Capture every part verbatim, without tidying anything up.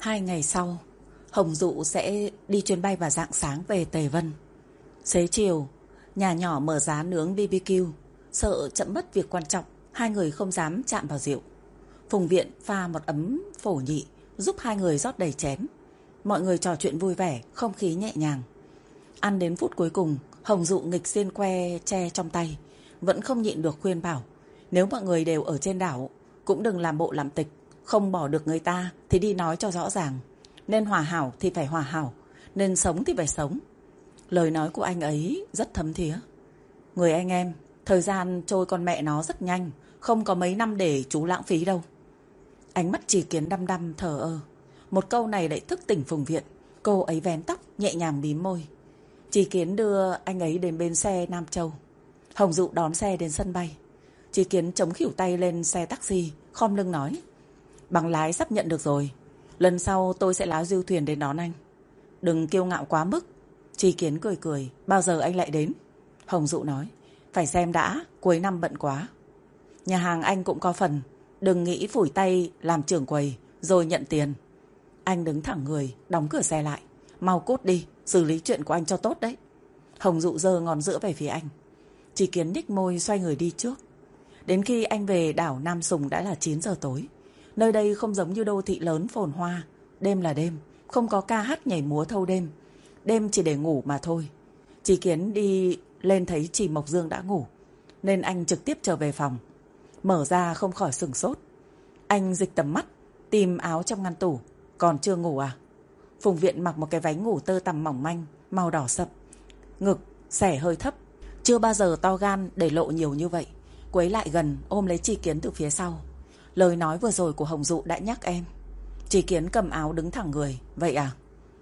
Hai ngày sau, Hồng Dụ sẽ đi chuyến bay vào rạng sáng về Tề Vân. Xế chiều, nhà nhỏ mở giá nướng bê bê kiu. Sợ chậm mất việc quan trọng, hai người không dám chạm vào rượu. Phùng Viện pha một ấm phổ nhị, giúp hai người rót đầy chén. Mọi người trò chuyện vui vẻ, không khí nhẹ nhàng. Ăn đến phút cuối cùng, Hồng Dụ nghịch xiên que tre trong tay, vẫn không nhịn được khuyên bảo. Nếu mọi người đều ở trên đảo, cũng đừng làm bộ làm tịch. Không bỏ được người ta thì đi nói cho rõ ràng. Nên hòa hảo thì phải hòa hảo, nên sống thì phải sống. Lời nói của anh ấy rất thấm thía. Người anh em, thời gian trôi con mẹ nó rất nhanh, không có mấy năm để chú lãng phí đâu. Ánh mắt Chỉ Kiến đăm đăm thờ ơ. Một câu này lại thức tỉnh Phùng Viện. Cô ấy vén tóc, nhẹ nhàng mím môi. Chỉ Kiến đưa anh ấy đến bên xe Nam Châu. Hồng Dụ đón xe đến sân bay. Chỉ Kiến chống khỉu tay lên xe taxi, khom lưng nói: Bằng lái sắp nhận được rồi, lần sau tôi sẽ lái du thuyền đến đón anh. Đừng kiêu ngạo quá mức. Chỉ Kiến cười cười: Bao giờ anh lại đến? Hồng Dụ nói: Phải xem đã, cuối năm bận quá. Nhà hàng anh cũng có phần, đừng nghĩ phủi tay làm trưởng quầy rồi nhận tiền. Anh đứng thẳng người, đóng cửa xe lại. Mau cút đi, xử lý chuyện của anh cho tốt đấy. Hồng Dụ giơ ngón giữa về phía anh. Chỉ Kiến nhếch môi xoay người đi trước. Đến khi anh về đảo Nam Sùng đã là chín giờ tối. Nơi đây không giống như đô thị lớn phồn hoa. Đêm là đêm, không có ca hát nhảy múa thâu đêm. Đêm chỉ để ngủ mà thôi. Chỉ Kiến đi lên thấy chị Mộc Dương đã ngủ, nên anh trực tiếp trở về phòng. Mở ra không khỏi sửng sốt. Anh dịch tầm mắt, tìm áo trong ngăn tủ. Còn chưa ngủ à? Phùng Viện mặc một cái váy ngủ tơ tằm mỏng manh, màu đỏ sậm. Ngực, xẻ hơi thấp. Chưa bao giờ to gan để lộ nhiều như vậy. Quấy lại gần, ôm lấy Chỉ Kiến từ phía sau. Lời nói vừa rồi của Hồng Dụ đã nhắc em. Chỉ Kiến cầm áo đứng thẳng người. Vậy à?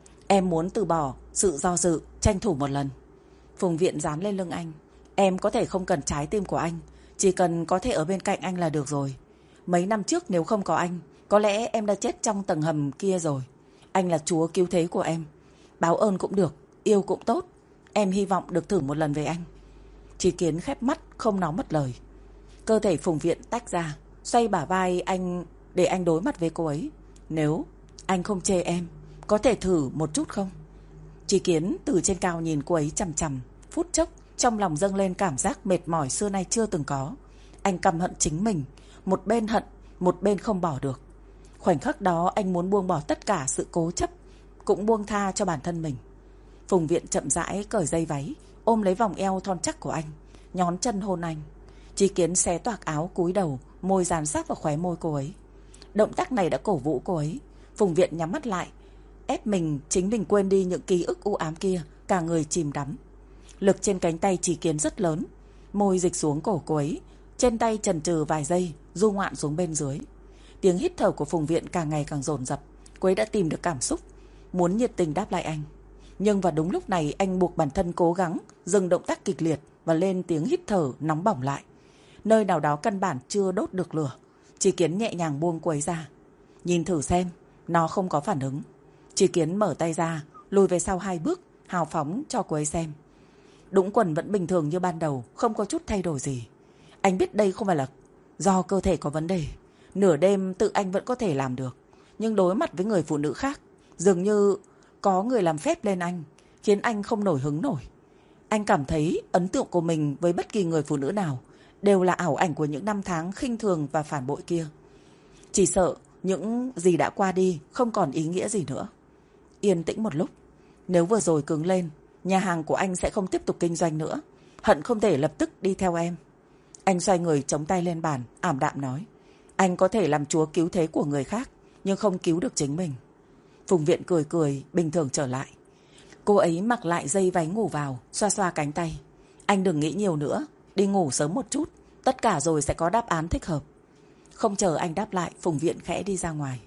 Em muốn từ bỏ sự do dự, tranh thủ một lần. Phùng Viện dán lên lưng anh. Em có thể không cần trái tim của anh, chỉ cần có thể ở bên cạnh anh là được rồi. Mấy năm trước nếu không có anh, có lẽ em đã chết trong tầng hầm kia rồi. Anh là chúa cứu thế của em. Báo ơn cũng được, yêu cũng tốt. Em hy vọng được thử một lần về anh. Chỉ Kiến khép mắt, không nói mất lời. Cơ thể Phùng Viện tách ra, xoay bả vai anh để anh đối mặt với cô ấy. Nếu anh không chê em, có thể thử một chút không? Chỉ Kiến từ trên cao nhìn cô ấy chằm chằm. Phút chốc, trong lòng dâng lên cảm giác mệt mỏi xưa nay chưa từng có. Anh căm hận chính mình. Một bên hận, một bên không bỏ được. Khoảnh khắc đó anh muốn buông bỏ tất cả sự cố chấp, cũng buông tha cho bản thân mình. Phùng Viện chậm rãi cởi dây váy, ôm lấy vòng eo thon chắc của anh, nhón chân hôn anh. Chỉ Kiến xé toạc áo cúi đầu, môi dán sát vào khóe môi cô ấy. Động tác này đã cổ vũ cô ấy. Phùng Viện nhắm mắt lại, ép mình chính mình quên đi những ký ức u ám kia, cả người chìm đắm. Lực trên cánh tay Chỉ Kiến rất lớn, môi dịch xuống cổ cô ấy, trên tay chần chừ vài giây, du ngoạn xuống bên dưới. Tiếng hít thở của Phùng Viện càng ngày càng dồn dập. Cô ấy đã tìm được cảm xúc, muốn nhiệt tình đáp lại anh. Nhưng vào đúng lúc này anh buộc bản thân cố gắng dừng động tác kịch liệt và lên tiếng hít thở nóng bỏng lại. Nơi nào đó căn bản chưa đốt được lửa. Chỉ Kiến nhẹ nhàng buông cô ấy ra. Nhìn thử xem, nó không có phản ứng. Chỉ Kiến mở tay ra, lùi về sau hai bước, hào phóng cho cô ấy xem. Đũng quần vẫn bình thường như ban đầu, không có chút thay đổi gì. Anh biết đây không phải là do cơ thể có vấn đề. Nửa đêm tự anh vẫn có thể làm được. Nhưng đối mặt với người phụ nữ khác, dường như có người làm phép lên anh, khiến anh không nổi hứng nổi. Anh cảm thấy ấn tượng của mình với bất kỳ người phụ nữ nào đều là ảo ảnh của những năm tháng khinh thường và phản bội kia. Chỉ sợ những gì đã qua đi không còn ý nghĩa gì nữa. Yên tĩnh một lúc. Nếu vừa rồi cứng lên, nhà hàng của anh sẽ không tiếp tục kinh doanh nữa. Hận không thể lập tức đi theo em. Anh xoay người chống tay lên bàn, ảm đạm nói: Anh có thể làm chúa cứu thế của người khác, nhưng không cứu được chính mình. Phùng Viện cười cười, bình thường trở lại. Cô ấy mặc lại dây váy ngủ vào, xoa xoa cánh tay. Anh đừng nghĩ nhiều nữa, đi ngủ sớm một chút, tất cả rồi sẽ có đáp án thích hợp. Không chờ anh đáp lại, Phùng Viện khẽ đi ra ngoài.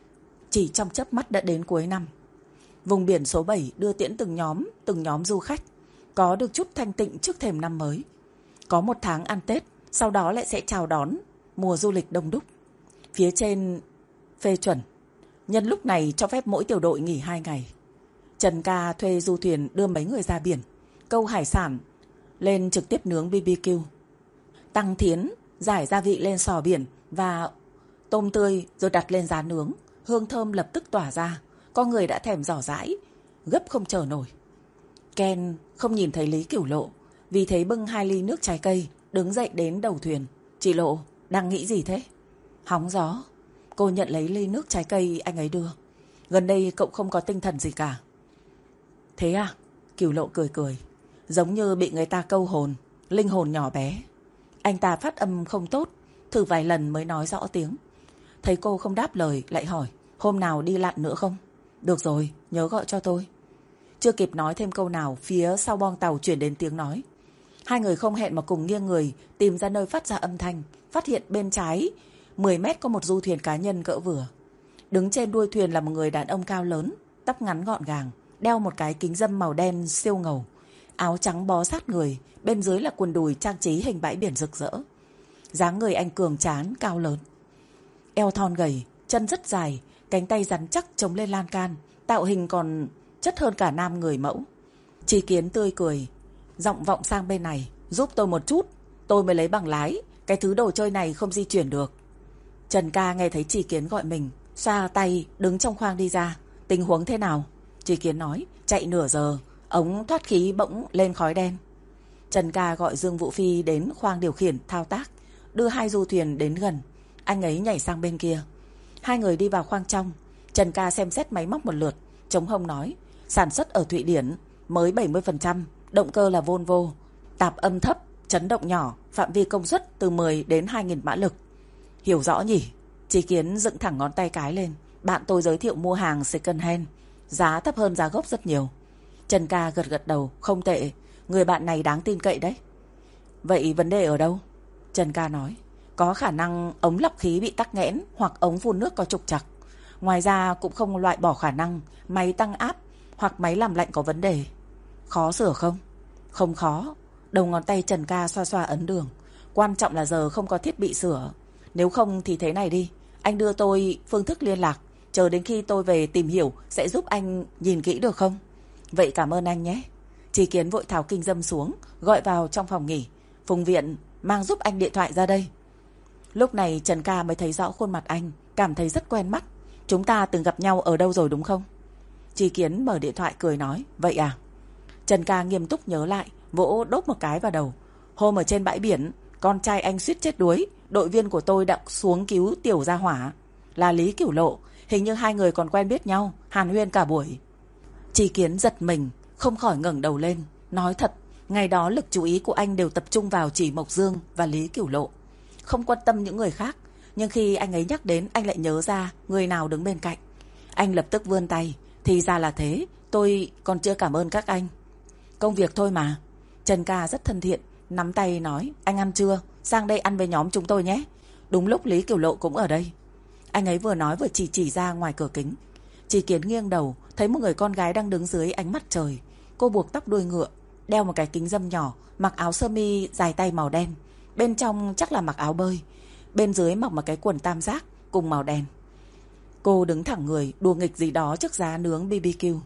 Chỉ trong chớp mắt đã đến cuối năm. Vùng biển số bảy đưa tiễn từng nhóm, từng nhóm du khách, có được chút thanh tịnh trước thềm năm mới. Có một tháng ăn Tết, sau đó lại sẽ chào đón mùa du lịch đông đúc. Phía trên phê chuẩn, nhân lúc này cho phép mỗi tiểu đội nghỉ hai ngày. Trần Ca thuê du thuyền đưa mấy người ra biển, câu hải sản lên trực tiếp nướng bê bê kiu. Tăng Thiến giải gia vị lên sò biển và tôm tươi rồi đặt lên giá nướng. hương thơm lập tức tỏa ra, con người đã thèm dò dãi, gấp không chờ nổi. Ken không nhìn thấy Lý Cửu Lộ, vì thế bưng hai ly nước trái cây, đứng dậy đến đầu thuyền. Chị Lộ, đang nghĩ gì thế? Hóng gió. Cô nhận lấy ly nước trái cây anh ấy đưa. Gần đây cậu không có tinh thần gì cả. Thế à? Cửu Lộ cười cười, giống như bị người ta câu hồn, linh hồn nhỏ bé. Anh ta phát âm không tốt, thử vài lần mới nói rõ tiếng. Thấy cô không đáp lời, lại hỏi, hôm nào đi lặn nữa không? Được rồi, nhớ gọi cho tôi. Chưa kịp nói thêm câu nào, phía sau boong tàu chuyển đến tiếng nói. Hai người không hẹn mà cùng nghiêng người, tìm ra nơi phát ra âm thanh, phát hiện bên trái mười mét có một du thuyền cá nhân cỡ vừa. Đứng trên đuôi thuyền là một người đàn ông cao lớn, tóc ngắn gọn gàng, đeo một cái kính râm màu đen siêu ngầu, áo trắng bó sát người, bên dưới là quần đùi trang trí hình bãi biển rực rỡ. Dáng người anh cường tráng, cao lớn, eo thon gầy, chân rất dài, cánh tay rắn chắc chống lên lan can, tạo hình còn chất hơn cả nam người mẫu. Tri Kiến tươi cười, giọng vọng sang bên này, giúp tôi một chút, tôi mới lấy bằng lái, cái thứ đồ chơi này không di chuyển được. Trần Ca nghe thấy Tri Kiến gọi mình, xoa tay đứng trong khoang đi ra. Tình huống thế nào? Tri Kiến nói, chạy nửa giờ, ống thoát khí bỗng lên khói đen. Trần Ca gọi Dương Vũ Phi đến khoang điều khiển thao tác, đưa hai du thuyền đến gần. Anh ấy nhảy sang bên kia. Hai người đi vào khoang trong. Trần Ca xem xét máy móc một lượt, chống hông nói, sản xuất ở Thụy Điển, mới bảy mươi phần trăm, động cơ là Volvo, tạp âm thấp, chấn động nhỏ, phạm vi công suất từ mười đến hai nghìn mã lực. Hiểu rõ nhỉ? Tri Kiến dựng thẳng ngón tay cái lên. Bạn tôi giới thiệu mua hàng second hand, giá thấp hơn giá gốc rất nhiều. Trần Ca gật gật đầu, không tệ, người bạn này đáng tin cậy đấy. Vậy vấn đề ở đâu? Trần Ca nói, có khả năng ống lọc khí bị tắc nghẽn hoặc ống phun nước có trục trặc. Ngoài ra cũng không loại bỏ khả năng máy tăng áp hoặc máy làm lạnh có vấn đề. Khó sửa không? Không khó. Đầu ngón tay Trần Ca xoa xoa ấn đường. Quan trọng là giờ không có thiết bị sửa. Nếu không thì thế này đi, anh đưa tôi phương thức liên lạc, chờ đến khi tôi về tìm hiểu sẽ giúp anh nhìn kỹ được không? Vậy cảm ơn anh nhé. Tri Kiến vội tháo kinh dâm xuống, gọi vào trong phòng nghỉ. Phùng Viện, mang giúp anh điện thoại ra đây. Lúc này Trần Ca mới thấy rõ khuôn mặt anh, cảm thấy rất quen mắt. Chúng ta từng gặp nhau ở đâu rồi đúng không? Tri Kiến mở điện thoại cười nói, vậy à? Trần Ca nghiêm túc nhớ lại, vỗ đốt một cái vào đầu. Hôm ở trên bãi biển, con trai anh suýt chết đuối, đội viên của tôi đã xuống cứu tiểu gia hỏa, là Lý Cửu Lộ. Hình như hai người còn quen biết nhau, hàn huyên cả buổi. Tri Kiến giật mình, không khỏi ngẩng đầu lên. Nói thật, ngày đó lực chú ý của anh đều tập trung vào chỉ Mộc Dương và Lý Cửu Lộ, không quan tâm những người khác. Nhưng khi anh ấy nhắc đến, anh lại nhớ ra người nào đứng bên cạnh. Anh lập tức vươn tay, thì ra là thế, tôi còn chưa cảm ơn các anh. Công việc thôi mà. Trần Ca rất thân thiện, nắm tay nói, anh ăn chưa? Sang đây ăn với nhóm chúng tôi nhé. Đúng lúc Lý Cửu Lộ cũng ở đây. Anh ấy vừa nói vừa chỉ chỉ ra ngoài cửa kính. Tri Kiến nghiêng đầu, thấy một người con gái đang đứng dưới ánh mặt trời. Cô buộc tóc đuôi ngựa, đeo một cái kính râm nhỏ, mặc áo sơ mi dài tay màu đen, bên trong chắc là mặc áo bơi, bên dưới mặc một cái quần tam giác cùng màu đen. Cô đứng thẳng người, đùa nghịch gì đó trước giá nướng bê bê kiu.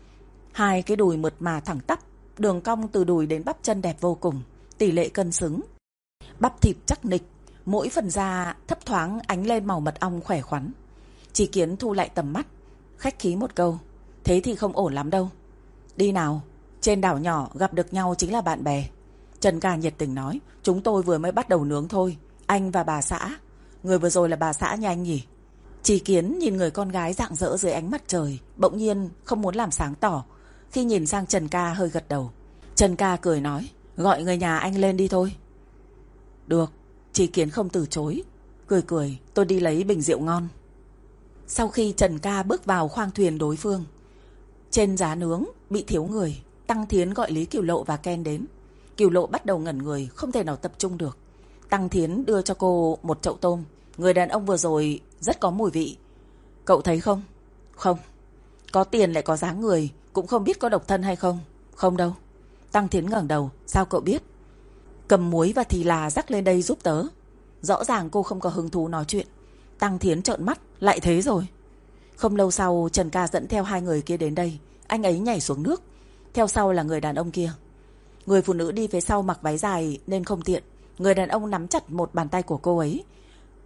Hai cái đùi mượt mà thẳng tắp, đường cong từ đùi đến bắp chân đẹp vô cùng, tỷ lệ cân xứng, bắp thịt chắc nịch, mỗi phần da thấp thoáng ánh lên màu mật ong khỏe khoắn. Tri Kiến thu lại tầm mắt, khách khí một câu, thế thì không ổn lắm đâu. Đi nào, trên đảo nhỏ gặp được nhau chính là bạn bè. Trần Ca nhiệt tình nói, chúng tôi vừa mới bắt đầu nướng thôi. Anh và bà xã. Người vừa rồi là bà xã nhà anh nhỉ? Tri Kiến nhìn người con gái rạng rỡ dưới ánh mặt trời, bỗng nhiên không muốn làm sáng tỏ. Khi nhìn sang Trần Ca hơi gật đầu. Trần Ca cười nói, gọi người nhà anh lên đi thôi. Được. Tri Kiến không từ chối, cười cười, tôi đi lấy bình rượu ngon. Sau khi Trần Ca bước vào khoang thuyền đối phương, trên giá nướng bị thiếu người. Tăng Thiến gọi Lý Cửu Lộ và Ken đến. Cửu Lộ bắt đầu ngẩn người, không thể nào tập trung được. Tăng Thiến đưa cho cô một chậu tôm. Người đàn ông vừa rồi rất có mùi vị. Cậu thấy không? Không. Có tiền lại có dáng người, cũng không biết có độc thân hay không. Không đâu. Tăng Thiến ngẩng đầu, sao cậu biết? Cầm muối và thì là rắc lên đây giúp tớ. Rõ ràng cô không có hứng thú nói chuyện. Tăng Thiến trợn mắt, lại thế rồi. Không lâu sau, Trần Ca dẫn theo hai người kia đến đây. Anh ấy nhảy xuống nước, theo sau là người đàn ông kia. Người phụ nữ đi phía sau mặc váy dài nên không tiện. Người đàn ông nắm chặt một bàn tay của cô ấy,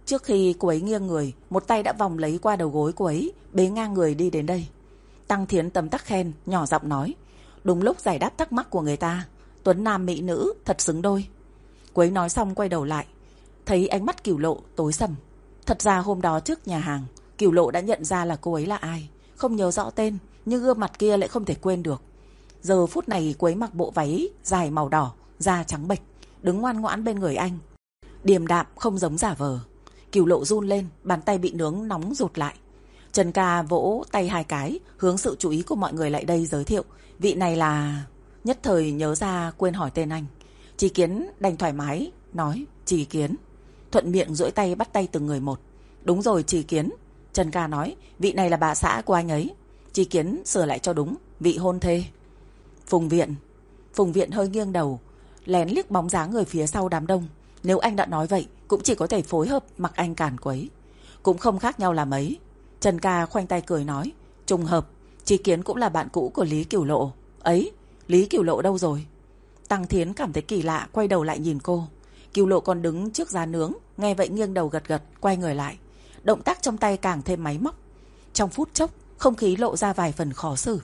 Trước khi cô ấy nghiêng người, một tay đã vòng lấy qua đầu gối cô ấy, bế ngang người đi đến đây. Tăng Thiến tấm tắc khen, nhỏ giọng nói. Đúng lúc giải đáp thắc mắc của người ta. Tuấn nam mỹ nữ, thật xứng đôi. Cô ấy nói xong quay đầu lại, thấy ánh mắt Cửu Lộ tối sầm. Thật ra hôm đó trước nhà hàng, Cửu Lộ đã nhận ra là cô ấy là ai. Không nhớ rõ tên, nhưng gương mặt kia lại không thể quên được. Giờ phút này cô ấy mặc bộ váy dài màu đỏ, da trắng bệch, đứng ngoan ngoãn bên người anh, điềm đạm không giống giả vờ. Cửu Lộ run lên, bàn tay bị nướng nóng rụt lại. Trần Ca vỗ tay hai cái, hướng sự chú ý của mọi người lại đây giới thiệu. Vị này là... Nhất thời nhớ ra quên hỏi tên anh. Chí Kiến đành thoải mái nói Chí Kiến, thuận miệng duỗi tay bắt tay từng người một. Đúng rồi Chí Kiến, Trần Ca nói. Vị này là bà xã của anh ấy. Chí Kiến sửa lại cho đúng, vị hôn thê. Phùng Viện. Phùng Viện hơi nghiêng đầu, lén liếc bóng dáng người phía sau đám đông. Nếu anh đã nói vậy, cũng chỉ có thể phối hợp mặc anh cản quấy, cũng không khác nhau là mấy. Trần Ca khoanh tay cười nói. Trùng hợp, Chí Kiến cũng là bạn cũ của Lý Cửu Lộ. Ấy, Lý Cửu Lộ đâu rồi? Tăng Thiến cảm thấy kỳ lạ, quay đầu lại nhìn cô. Cửu Lộ còn đứng trước giá nướng, nghe vậy nghiêng đầu gật gật, quay người lại. Động tác trong tay càng thêm máy móc. Trong phút chốc, không khí lộ ra vài phần khó xử.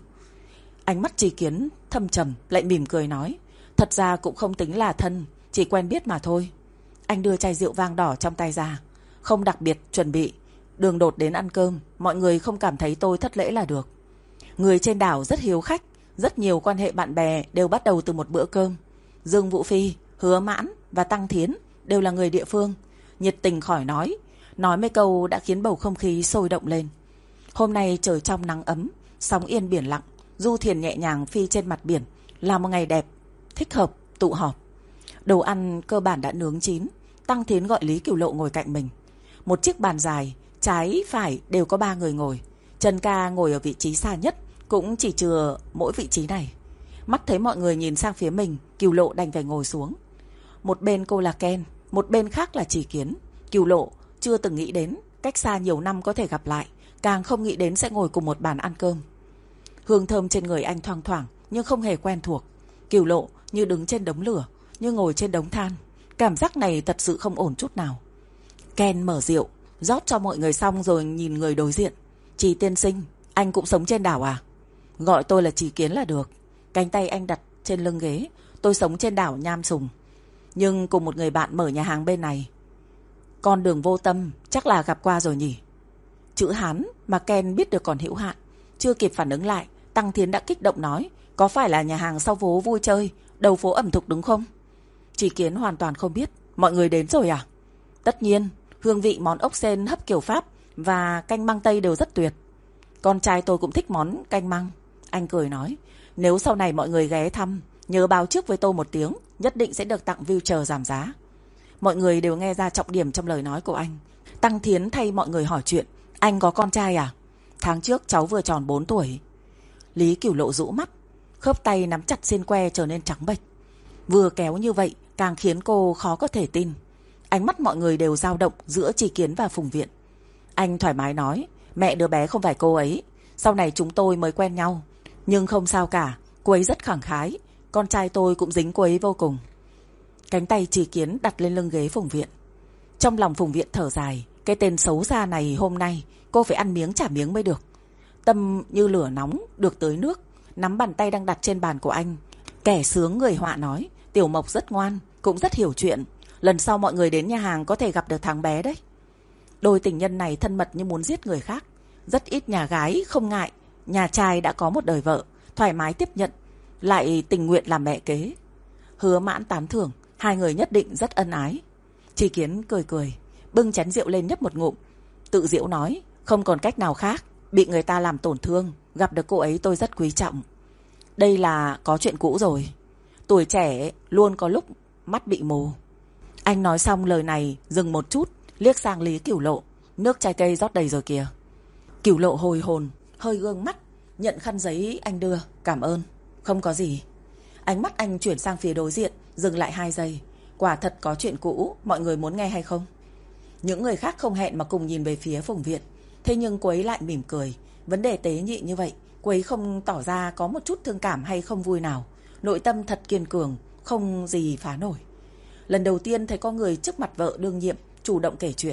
Ánh mắt Chí Kiến thâm trầm, lại mỉm cười nói. Thật ra cũng không tính là thân, chỉ quen biết mà thôi. Anh đưa chai rượu vang đỏ trong tay ra. Không đặc biệt chuẩn bị, đường đột đến ăn cơm, mọi người không cảm thấy tôi thất lễ là được. Người trên đảo rất hiếu khách, rất nhiều quan hệ bạn bè đều bắt đầu từ một bữa cơm. Dương Vũ Phi, Hứa Mãn và Tăng Thiến đều là người địa phương, nhiệt tình khỏi nói. Nói mấy câu đã khiến bầu không khí sôi động lên. Hôm nay trời trong nắng ấm, sóng yên biển lặng, du thuyền nhẹ nhàng phi trên mặt biển, là một ngày đẹp, thích hợp tụ họp. Đồ ăn cơ bản đã nướng chín. Tăng Thiến gọi Lý Cửu Lộ ngồi cạnh mình. Một chiếc bàn dài, trái phải đều có ba người ngồi. Trần Ca ngồi ở vị trí xa nhất, cũng chỉ chừa mỗi vị trí này. Mắt thấy mọi người nhìn sang phía mình, Cửu Lộ đành phải ngồi xuống. Một bên cô là Ken, một bên khác là Chí Kiến. Cửu Lộ chưa từng nghĩ đến cách xa nhiều năm có thể gặp lại, càng không nghĩ đến sẽ ngồi cùng một bàn ăn cơm. Hương thơm trên người anh thoang thoảng, nhưng không hề quen thuộc. Cửu Lộ như đứng trên đống lửa, như ngồi trên đống than. Cảm giác này thật sự không ổn chút nào. Ken mở rượu, rót cho mọi người xong rồi nhìn người đối diện. Chí tiên sinh, anh cũng sống trên đảo à? Gọi tôi là Chí Kiến là được. Cánh tay anh đặt trên lưng ghế. Tôi sống trên đảo Nham Sùng, nhưng cùng một người bạn mở nhà hàng bên này. Con đường vô tâm, chắc là gặp qua rồi nhỉ? Chữ Hán mà Ken biết được còn hữu hạn. Chưa kịp phản ứng lại, Tăng Thiến đã kích động nói. Có phải là nhà hàng sau phố vui chơi, đầu phố ẩm thực đúng không? Chí Kiến hoàn toàn không biết. Mọi người đến rồi à? Tất nhiên, hương vị món ốc sên hấp kiểu Pháp và canh măng tây đều rất tuyệt. Con trai tôi cũng thích món canh măng. Anh cười nói. Nếu sau này mọi người ghé thăm, nhớ báo trước với tôi một tiếng, nhất định sẽ được tặng voucher giảm giá. Mọi người đều nghe ra trọng điểm trong lời nói của anh. Tăng Thiến thay mọi người hỏi chuyện. Anh có con trai à? Tháng trước cháu vừa tròn bốn tuổi. Lý Cửu Lộ rũ mắt, khớp tay nắm chặt xiên que trở nên trắng bệch. Vừa kéo như vậy càng khiến cô khó có thể tin. Ánh mắt mọi người đều dao động giữa Chí Kiến và Phùng Viện. Anh thoải mái nói. Mẹ đứa bé không phải cô ấy, sau này chúng tôi mới quen nhau. Nhưng không sao cả, cô ấy rất khẳng khái. Con trai tôi cũng dính cô ấy vô cùng. Cánh tay Chí Kiến đặt lên lưng ghế Phùng Viện. Trong lòng Phùng Viện thở dài. Cái tên xấu xa này hôm nay cô phải ăn miếng trả miếng mới được. Tâm như lửa nóng được tưới nước, nắm bàn tay đang đặt trên bàn của anh. Kẻ sướng người họa nói. Tiểu Mộc rất ngoan, cũng rất hiểu chuyện. Lần sau mọi người đến nhà hàng có thể gặp được thằng bé đấy. Đôi tình nhân này thân mật như muốn giết người khác. Rất ít nhà gái không ngại nhà trai đã có một đời vợ, thoải mái tiếp nhận, lại tình nguyện làm mẹ kế. Hứa Mãn tán thưởng. Hai người nhất định rất ân ái. Chí Kiến cười cười, bưng chén rượu lên nhấp một ngụm, tự giễu nói. Không còn cách nào khác, bị người ta làm tổn thương, gặp được cô ấy tôi rất quý trọng. Đây là có chuyện cũ rồi. Tuổi trẻ luôn có lúc mắt bị mù. Anh nói xong lời này dừng một chút, liếc sang Lý Cửu Lộ. Nước trái cây rót đầy rồi kìa. Cửu Lộ hồi hồn, hơi gương mắt, nhận khăn giấy anh đưa. Cảm ơn. Không có gì. Ánh mắt anh chuyển sang phía đối diện, dừng lại hai giây. Quả thật có chuyện cũ, mọi người muốn nghe hay không? Những người khác không hẹn mà cùng nhìn về phía Phùng Viện. Thế nhưng cô ấy lại mỉm cười. Vấn đề tế nhị như vậy, cô ấy không tỏ ra có một chút thương cảm hay không vui nào. Nội tâm thật kiên cường, không gì phá nổi. Lần đầu tiên thấy có người trước mặt vợ đương nhiệm chủ động kể chuyện.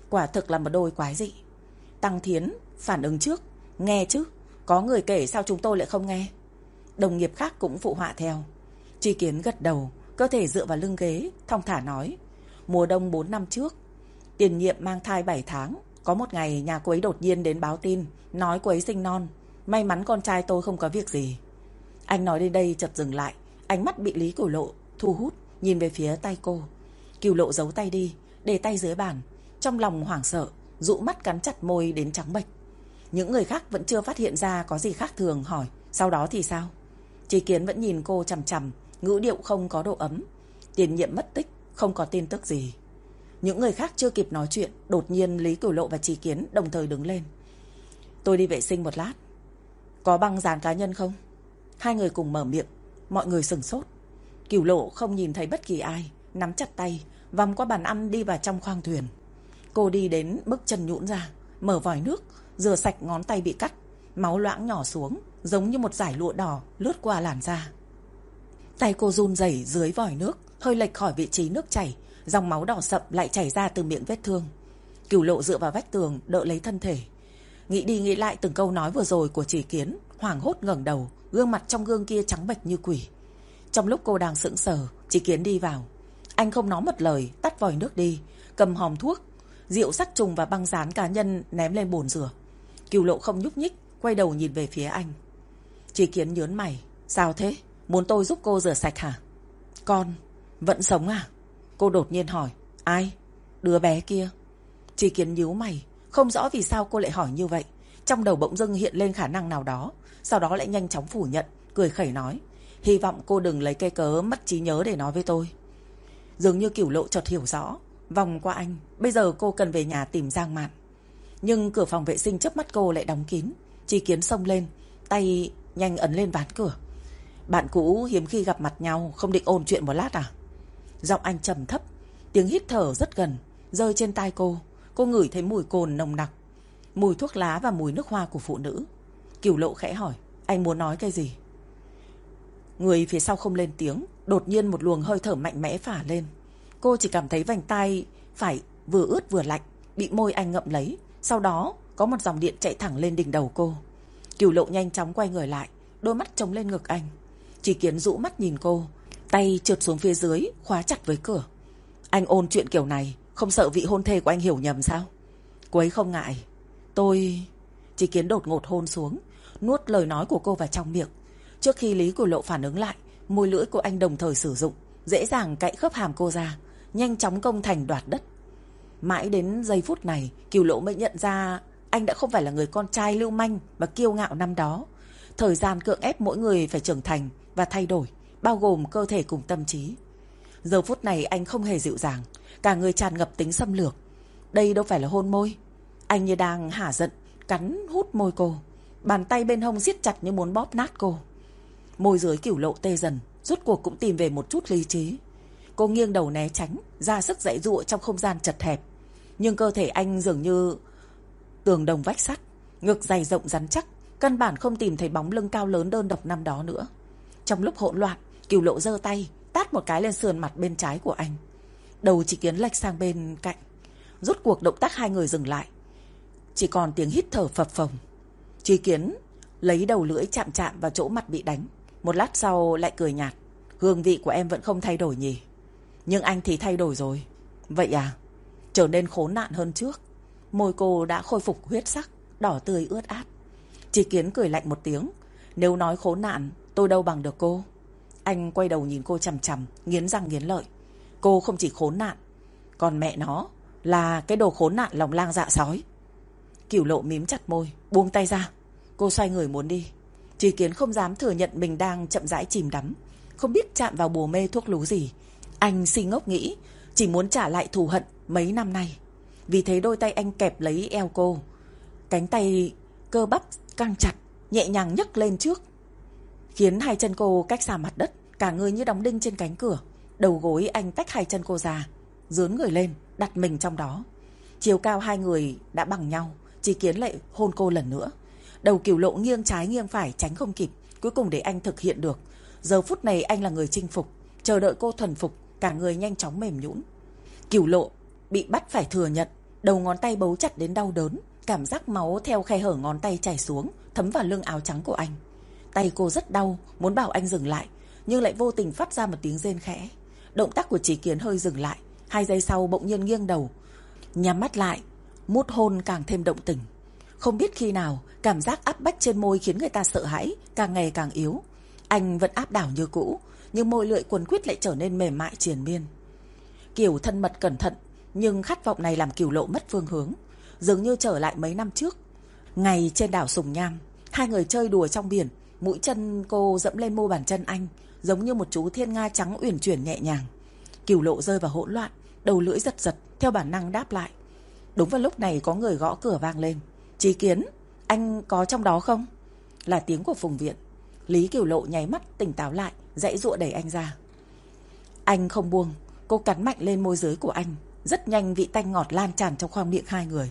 Quả thực là một đôi quái dị. Tăng Thiến phản ứng trước. Nghe chứ, có người kể sao chúng tôi lại không nghe? Đồng nghiệp khác cũng phụ họa theo. Tri Kiến gật đầu, cơ thể dựa vào lưng ghế, thong thả nói. Mùa đông bốn năm trước, tiền nhiệm mang thai bảy tháng. Có một ngày nhà cô ấy đột nhiên đến báo tin, nói cô ấy sinh non. May mắn con trai tôi không có việc gì. Anh nói đến đây chợt dừng lại, ánh mắt bị Lý Cửu Lộ thu hút, nhìn về phía tay cô. Cửu Lộ giấu tay đi, để tay dưới bàn, trong lòng hoảng sợ, dụ mắt cắn chặt môi đến trắng bệch. Những người khác vẫn chưa phát hiện ra có gì khác thường, hỏi sau đó thì sao? Tri Kiến vẫn nhìn cô chằm chằm, ngữ điệu không có độ ấm. Tiền nhiệm mất tích, không có tin tức gì. Những người khác chưa kịp nói chuyện, đột nhiên Lý Cửu Lộ và Tri Kiến đồng thời đứng lên. Tôi đi vệ sinh một lát. Có băng dán cá nhân không? Hai người cùng mở miệng. Mọi người sửng sốt. Cửu Lộ không nhìn thấy bất kỳ ai, nắm chặt tay, vòng qua bàn ăn đi vào trong khoang thuyền. Cô đi đến bước chân nhũn ra, mở vòi nước, rửa sạch ngón tay bị cắt. Máu loãng nhỏ xuống, giống như một dải lụa đỏ lướt qua làn da. Tay cô run rẩy dưới vòi nước, hơi lệch khỏi vị trí nước chảy, dòng máu đỏ sậm lại chảy ra từ miệng vết thương. Cửu Lộ dựa vào vách tường, đỡ lấy thân thể. Nghĩ đi nghĩ lại từng câu nói vừa rồi của Tri Kiến, hoảng hốt ngẩng đầu, gương mặt trong gương kia trắng bệch như quỷ. Trong lúc cô đang sững sờ, Tri Kiến đi vào. Anh không nói một lời, tắt vòi nước đi, cầm hòm thuốc, rượu sát trùng và băng dán cá nhân ném lên bồn rửa. Cửu Lộ không nhúc nhích, quay đầu nhìn về phía anh. Tri Kiến nhớn mày. Sao thế? Muốn tôi giúp cô rửa sạch hả? Con vẫn sống à? Cô đột nhiên hỏi. Ai? Đứa bé kia. Tri Kiến nhíu mày, không rõ vì sao cô lại hỏi như vậy. Trong đầu bỗng dưng hiện lên khả năng nào đó, sau đó lại nhanh chóng phủ nhận, cười khẩy nói. Hy vọng cô đừng lấy cây cớ mất trí nhớ để nói với tôi. Dường như Cửu Lộ chợt hiểu rõ, vòng qua anh. Bây giờ cô cần về nhà tìm Giang Mạn. Nhưng cửa phòng vệ sinh chớp mắt cô lại đóng kín. Tri Kiến xông lên, tay nhanh ấn lên ván cửa. Bạn cũ hiếm khi gặp mặt nhau, không định ôn chuyện một lát à? Giọng anh trầm thấp, tiếng hít thở rất gần, rơi trên tai cô. Cô ngửi thấy mùi cồn nồng nặc, mùi thuốc lá và mùi nước hoa của phụ nữ. Cửu Lộ khẽ hỏi. Anh muốn nói cái gì? Người phía sau không lên tiếng. Đột nhiên một luồng hơi thở mạnh mẽ phả lên. Cô chỉ cảm thấy vành tai phải vừa ướt vừa lạnh, bị môi anh ngậm lấy. Sau đó có một dòng điện chạy thẳng lên đỉnh đầu cô. Cửu Lộ nhanh chóng quay người lại, đôi mắt trông lên ngực anh. Tri Kiến rũ mắt nhìn cô, tay trượt xuống phía dưới, khóa chặt với cửa. Anh ôn chuyện kiểu này, không sợ vị hôn thê của anh hiểu nhầm sao? Cô ấy không ngại. Tôi... Tri Kiến đột ngột hôn xuống, nuốt lời nói của cô vào trong miệng. Trước khi Lý Cửu Lộ phản ứng lại, môi lưỡi của anh đồng thời sử dụng, dễ dàng cạy khớp hàm cô ra, nhanh chóng công thành đoạt đất. Mãi đến giây phút này, Cửu Lộ mới nhận ra anh đã không phải là người con trai lưu manh và kiêu ngạo năm đó. Thời gian cưỡng ép mỗi người phải trưởng thành và thay đổi, bao gồm cơ thể cùng tâm trí. Giờ phút này anh không hề dịu dàng, cả người tràn ngập tính xâm lược. Đây đâu phải là hôn môi. Anh như đang hả giận, cắn hút môi cô. Bàn tay bên hông siết chặt như muốn bóp nát cô. Môi dưới Cửu Lộ tê dần, rốt cuộc cũng tìm về một chút lý trí. Cô nghiêng đầu né tránh, ra sức giãy giụa trong không gian chật hẹp. Nhưng cơ thể anh dường như tường đồng vách sắt, ngực dày rộng rắn chắc, căn bản không tìm thấy bóng lưng cao lớn đơn độc năm đó nữa. Trong lúc hỗn loạn, Cửu Lộ giơ tay tát một cái lên sườn mặt bên trái của anh. Đầu Tri Kiến lệch sang bên cạnh. Rốt cuộc động tác hai người dừng lại, chỉ còn tiếng hít thở phập phồng. Tri Kiến lấy đầu lưỡi chạm chạm vào chỗ mặt bị đánh. Một lát sau lại cười nhạt. Hương vị của em vẫn không thay đổi nhỉ? Nhưng anh thì thay đổi rồi. Vậy à? Trở nên khốn nạn hơn trước. Môi cô đã khôi phục huyết sắc, đỏ tươi ướt át. Tri Kiến cười lạnh một tiếng. Nếu nói khốn nạn, tôi đâu bằng được cô. Anh quay đầu nhìn cô chằm chằm, nghiến răng nghiến lợi. Cô không chỉ khốn nạn, còn mẹ nó là cái đồ khốn nạn lòng lang dạ sói. Cửu Lộ mím chặt môi, buông tay ra. Cô xoay người muốn đi. Tri Kiến không dám thừa nhận mình đang chậm rãi chìm đắm, không biết chạm vào bùa mê thuốc lú gì. Anh si ngốc nghĩ chỉ muốn trả lại thù hận mấy năm nay. Vì thế đôi tay anh kẹp lấy eo cô, cánh tay cơ bắp căng chặt, nhẹ nhàng nhấc lên trước, khiến hai chân cô cách xa mặt đất, cả người như đóng đinh trên cánh cửa. Đầu gối anh tách hai chân cô ra, dướn người lên, đặt mình trong đó. Chiều cao hai người đã bằng nhau. Tri Kiến lại hôn cô lần nữa. Đầu Cửu Lộ nghiêng trái nghiêng phải, tránh không kịp, cuối cùng để anh thực hiện được. Giờ phút này anh là người chinh phục, chờ đợi cô thuần phục, cả người nhanh chóng mềm nhũn. Cửu Lộ bị bắt phải thừa nhận, Đầu ngón tay bấu chặt đến đau đớn, cảm giác máu theo khe hở ngón tay chảy xuống, thấm vào lưng áo trắng của anh. Tay cô rất đau, muốn bảo anh dừng lại, nhưng lại vô tình phát ra một tiếng rên khẽ. Động tác của Chí Kiến hơi dừng lại, hai giây sau bỗng nhiên nghiêng đầu, nhắm mắt lại, mút hôn càng thêm động tình. Không biết khi nào, cảm giác áp bách trên môi khiến người ta sợ hãi, càng ngày càng yếu. Anh vẫn áp đảo như cũ, nhưng môi lưỡi quấn quýt lại trở nên mềm mại triền miên. Kiểu thân mật cẩn thận, nhưng khát vọng này làm Kiều Lộ mất phương hướng, dường như trở lại mấy năm trước. Ngày trên đảo Sùng Nham, hai người chơi đùa trong biển, mũi chân cô dẫm lên mu bàn chân anh, giống như một chú thiên nga trắng uyển chuyển nhẹ nhàng. Kiều Lộ rơi vào hỗn loạn, đầu lưỡi giật giật, theo bản năng đáp lại. Đúng vào lúc này có người gõ cửa vang lên. Chí Kiến, anh có trong đó không? Là tiếng của Phùng Viện. Lý Kiều Lộ nháy mắt tỉnh táo lại, giãy giụa đẩy anh ra. Anh không buông, cô cắn mạnh lên môi dưới của anh. Rất nhanh vị tanh ngọt lan tràn trong khoang miệng hai người.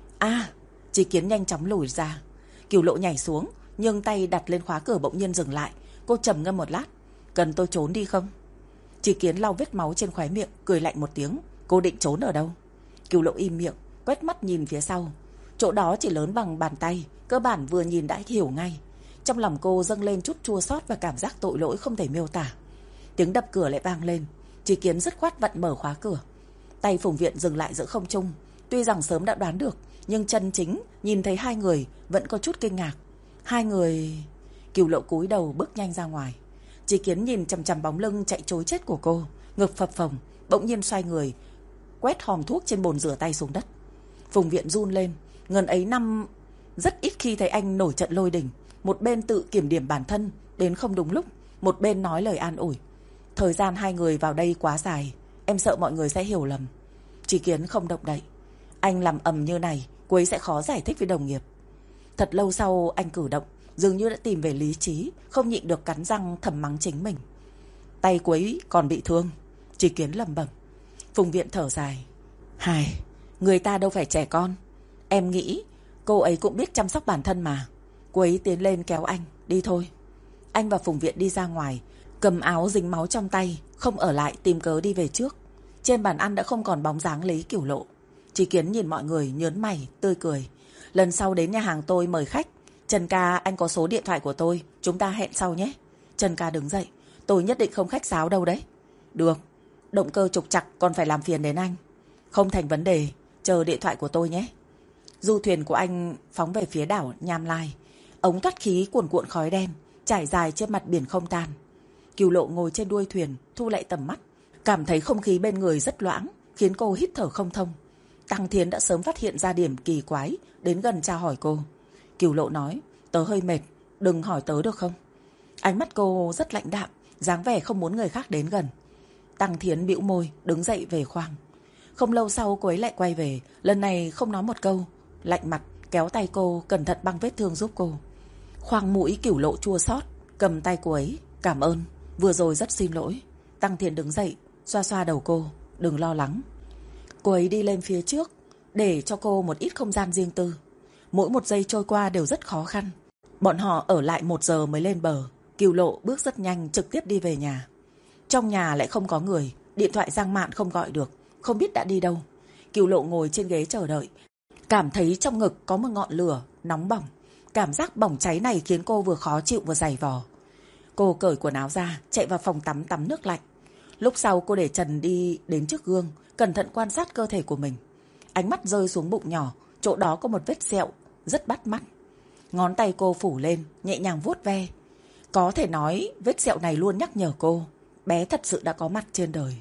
À, Chí Kiến nhanh chóng lùi ra. Kiều Lộ nhảy xuống, nhưng tay đặt lên khóa cửa bỗng nhiên dừng lại. Cô trầm ngâm một lát. Cần tôi trốn đi không? Chí Kiến lau vết máu trên khóe miệng, cười lạnh một tiếng. Cô định trốn ở đâu? Kiều Lộ im miệng, quét mắt nhìn phía sau. Chỗ đó chỉ lớn bằng bàn tay, cơ bản vừa nhìn đã hiểu ngay. Trong lòng cô dâng lên chút chua xót và cảm giác tội lỗi không thể miêu tả. Tiếng đập cửa lại vang lên. Chí Kiến dứt khoát vặn mở khóa cửa. Tay Phùng Viện dừng lại giữa không trung. Tuy rằng sớm đã đoán được, nhưng chân chính nhìn thấy hai người vẫn có chút kinh ngạc. Hai người... Kiều Lộ cúi đầu bước nhanh ra ngoài. Chí Kiến nhìn chằm chằm bóng lưng chạy trối chết của cô, ngực phập phồng, bỗng nhiên xoay người, quét hòm thuốc trên bồn rửa tay xuống đất. Phùng Viện run lên. Ngần ấy năm rất ít khi thấy anh nổi trận lôi đình. Một bên tự kiểm điểm bản thân đến không đúng lúc, một bên nói lời an ủi. Thời gian hai người vào đây quá dài, em sợ mọi người sẽ hiểu lầm. Chí Kiến không động đậy. Anh làm ầm như này, cô ấy sẽ khó giải thích với đồng nghiệp. Thật lâu sau anh cử động, dường như đã tìm về lý trí, không nhịn được cắn răng thầm mắng chính mình. Tay cô ấy còn bị thương. Chí Kiến lẩm bẩm. Phùng Viện thở dài. Hài, người ta đâu phải trẻ con. Em nghĩ cô ấy cũng biết chăm sóc bản thân mà. Cô ấy tiến lên kéo anh. Đi thôi. Anh và Phùng Viện đi ra ngoài, cầm áo dính máu trong tay, không ở lại tìm cớ đi về trước. Trên bàn ăn đã không còn bóng dáng Lý Kiều Lộ. Chí Kiến nhìn mọi người nhớn mày, tươi cười. Lần sau đến nhà hàng tôi mời khách. Trần ca, anh có số điện thoại của tôi, chúng ta hẹn sau nhé. Trần ca đứng dậy. Tôi nhất định không khách sáo đâu đấy. Được. Động cơ trục trặc còn phải làm phiền đến anh. Không thành vấn đề, chờ điện thoại của tôi nhé. Du thuyền của anh phóng về phía đảo Nham Lai. Ống thoát khí cuồn cuộn khói đen trải dài trên mặt biển không tan. Kiều Lộ ngồi trên đuôi thuyền, thu lại tầm mắt, cảm thấy không khí bên người rất loãng, khiến cô hít thở không thông. Tăng Thiến đã sớm phát hiện ra điểm kỳ quái, đến gần tra hỏi cô. Kiều Lộ nói, tớ hơi mệt, đừng hỏi tớ được không? Ánh mắt cô rất lạnh đạm, dáng vẻ không muốn người khác đến gần. Tăng Thiến bĩu môi, đứng dậy về khoang. Không lâu sau cô ấy lại quay về, lần này không nói một câu, lạnh mặt kéo tay cô cẩn thận băng vết thương giúp cô. Khoang mũi Kiều Lộ chua xót, cầm tay cô ấy, cảm ơn, vừa rồi rất xin lỗi. Tăng Thiến đứng dậy, xoa xoa đầu cô, đừng lo lắng. Cô ấy đi lên phía trước, để cho cô một ít không gian riêng tư. Mỗi một giây trôi qua đều rất khó khăn. Bọn họ ở lại một giờ mới lên bờ. Kiều Lộ bước rất nhanh trực tiếp đi về nhà. Trong nhà lại không có người, điện thoại Giang Mạn không gọi được, không biết đã đi đâu. Kiều Lộ ngồi trên ghế chờ đợi, cảm thấy trong ngực có một ngọn lửa nóng bỏng. Cảm giác bỏng cháy này khiến cô vừa khó chịu vừa dày vò. Cô cởi quần áo ra, chạy vào phòng tắm tắm nước lạnh. Lúc sau cô để Trần đi đến trước gương, cẩn thận quan sát cơ thể của mình. Ánh mắt rơi xuống bụng nhỏ, chỗ đó có một vết sẹo rất bắt mắt. Ngón tay cô phủ lên, nhẹ nhàng vuốt ve. Có thể nói vết sẹo này luôn nhắc nhở cô, bé thật sự đã có mặt trên đời.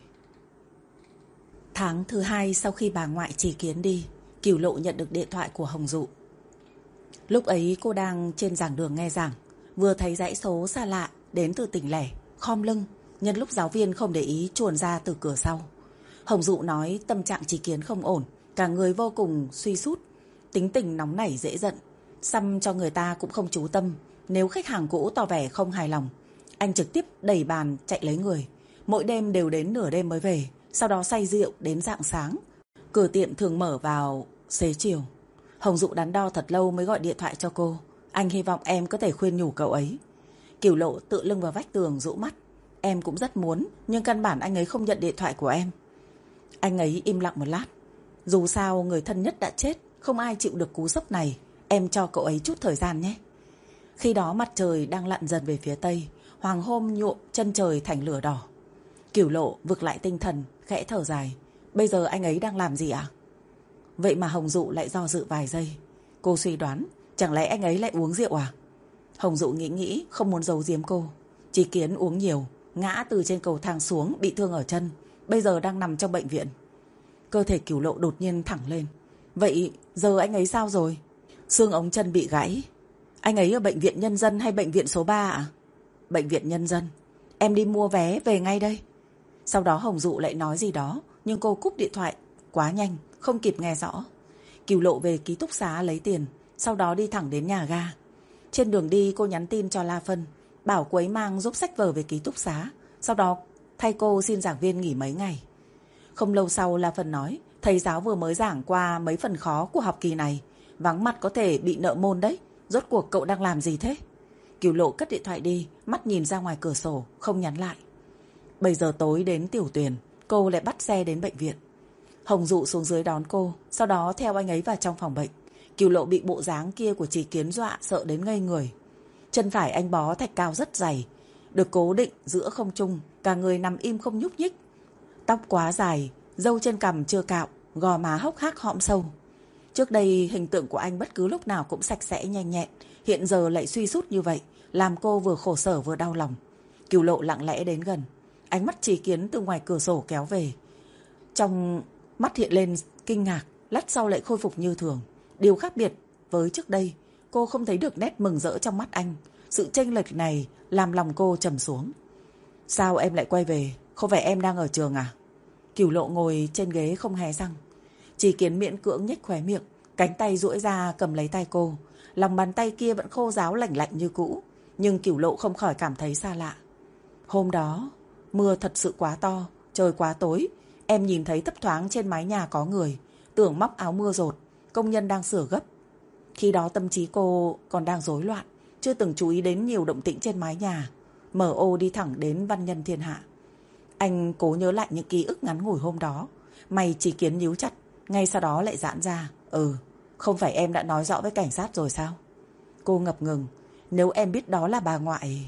Tháng thứ hai sau khi bà ngoại Chí Kiến đi, Kiều Lộ nhận được điện thoại của Hồng Dụ. Lúc ấy cô đang trên giảng đường nghe giảng, vừa thấy dãy số xa lạ đến từ tỉnh lẻ, khom lưng, nhân lúc giáo viên không để ý chuồn ra từ cửa sau. Hồng Dụ nói tâm trạng Chí Kiến không ổn, cả người vô cùng suy sút, tính tình nóng nảy dễ giận, xăm cho người ta cũng không chú tâm. Nếu khách hàng cũ tỏ vẻ không hài lòng, anh trực tiếp đẩy bàn chạy lấy người. Mỗi đêm đều đến nửa đêm mới về, sau đó say rượu đến rạng sáng. Cửa tiệm thường mở vào xế chiều. Hồng Dụ đắn đo thật lâu mới gọi điện thoại cho cô. Anh hy vọng em có thể khuyên nhủ cậu ấy. Kiều Lộ tựa lưng vào vách tường rũ mắt. Em cũng rất muốn, nhưng căn bản anh ấy không nhận điện thoại của em. Anh ấy im lặng một lát. Dù sao người thân nhất đã chết, không ai chịu được cú sốc này. Em cho cậu ấy chút thời gian nhé. Khi đó mặt trời đang lặn dần về phía tây, hoàng hôn nhuộm chân trời thành lửa đỏ. Cửu Lộ vực lại tinh thần, khẽ thở dài. Bây giờ anh ấy đang làm gì ạ? À? Vậy mà Hồng Dụ lại do dự vài giây. Cô suy đoán, chẳng lẽ anh ấy lại uống rượu à? Hồng Dụ nghĩ nghĩ, không muốn giấu giếm cô. Chí Kiến uống nhiều, ngã từ trên cầu thang xuống, bị thương ở chân, bây giờ đang nằm trong bệnh viện. Cơ thể Cửu Lộ đột nhiên thẳng lên. Vậy giờ anh ấy sao rồi? Xương ống chân bị gãy. Anh ấy ở bệnh viện Nhân dân hay bệnh viện số ba ạ? À? Bệnh viện Nhân dân. Em đi mua vé về ngay đây. Sau đó Hồng Dụ lại nói gì đó, nhưng cô cúp điện thoại quá nhanh, không kịp nghe rõ. Cửu Lộ về ký túc xá lấy tiền, sau đó đi thẳng đến nhà ga. Trên đường đi cô nhắn tin cho La Phân, bảo cô ấy mang giúp sách vở về ký túc xá, sau đó thay cô xin giảng viên nghỉ mấy ngày. Không lâu sau La Phân nói, thầy giáo vừa mới giảng qua mấy phần khó của học kỳ này, vắng mặt có thể bị nợ môn đấy. Rốt cuộc cậu đang làm gì thế? Cửu Lộ cất điện thoại đi, mắt nhìn ra ngoài cửa sổ, không nhắn lại. Bây giờ tối đến Tiểu Tuyền, cô lại bắt xe đến bệnh viện. Hồng Dụ xuống dưới đón cô, sau đó theo anh ấy vào trong phòng bệnh. Cửu Lộ bị bộ dáng kia của Chí Kiến dọa sợ đến ngây người. Chân phải anh bó thạch cao rất dày, được cố định giữa không trung, cả người nằm im không nhúc nhích. Tóc quá dài, râu trên cằm chưa cạo, gò má hốc hác hõm sâu. Trước đây hình tượng của anh bất cứ lúc nào cũng sạch sẽ nhanh nhẹn, hiện giờ lại suy sút như vậy, làm cô vừa khổ sở vừa đau lòng. Cửu Lộ lặng lẽ đến gần, ánh mắt Chí Kiến từ ngoài cửa sổ kéo về. Trong mắt hiện lên kinh ngạc, lát sau lại khôi phục như thường. Điều khác biệt với trước đây, cô không thấy được nét mừng rỡ trong mắt anh. Sự chênh lệch này làm lòng cô trầm xuống. Sao em lại quay về? Không phải em đang ở trường à? Cửu Lộ ngồi trên ghế không hé răng. Chí Kiến miễn cưỡng nhếch khóe miệng, cánh tay duỗi ra cầm lấy tay cô. Lòng bàn tay kia vẫn khô ráo lạnh lạnh như cũ, nhưng Cửu Lộ không khỏi cảm thấy xa lạ. Hôm đó, mưa thật sự quá to, trời quá tối. Em nhìn thấy thấp thoáng trên mái nhà có người, tưởng móc áo mưa rột, công nhân đang sửa gấp. Khi đó tâm trí cô còn đang rối loạn, chưa từng chú ý đến nhiều động tĩnh trên mái nhà. Mở ô đi thẳng đến Văn Nhân Thiên Hạ. Anh cố nhớ lại những ký ức ngắn ngủi hôm đó. Mày Chí Kiến nhíu chặt, ngay sau đó lại giãn ra. Ừ, không phải em đã nói rõ với cảnh sát rồi sao? Cô ngập ngừng. Nếu em biết đó là bà ngoại...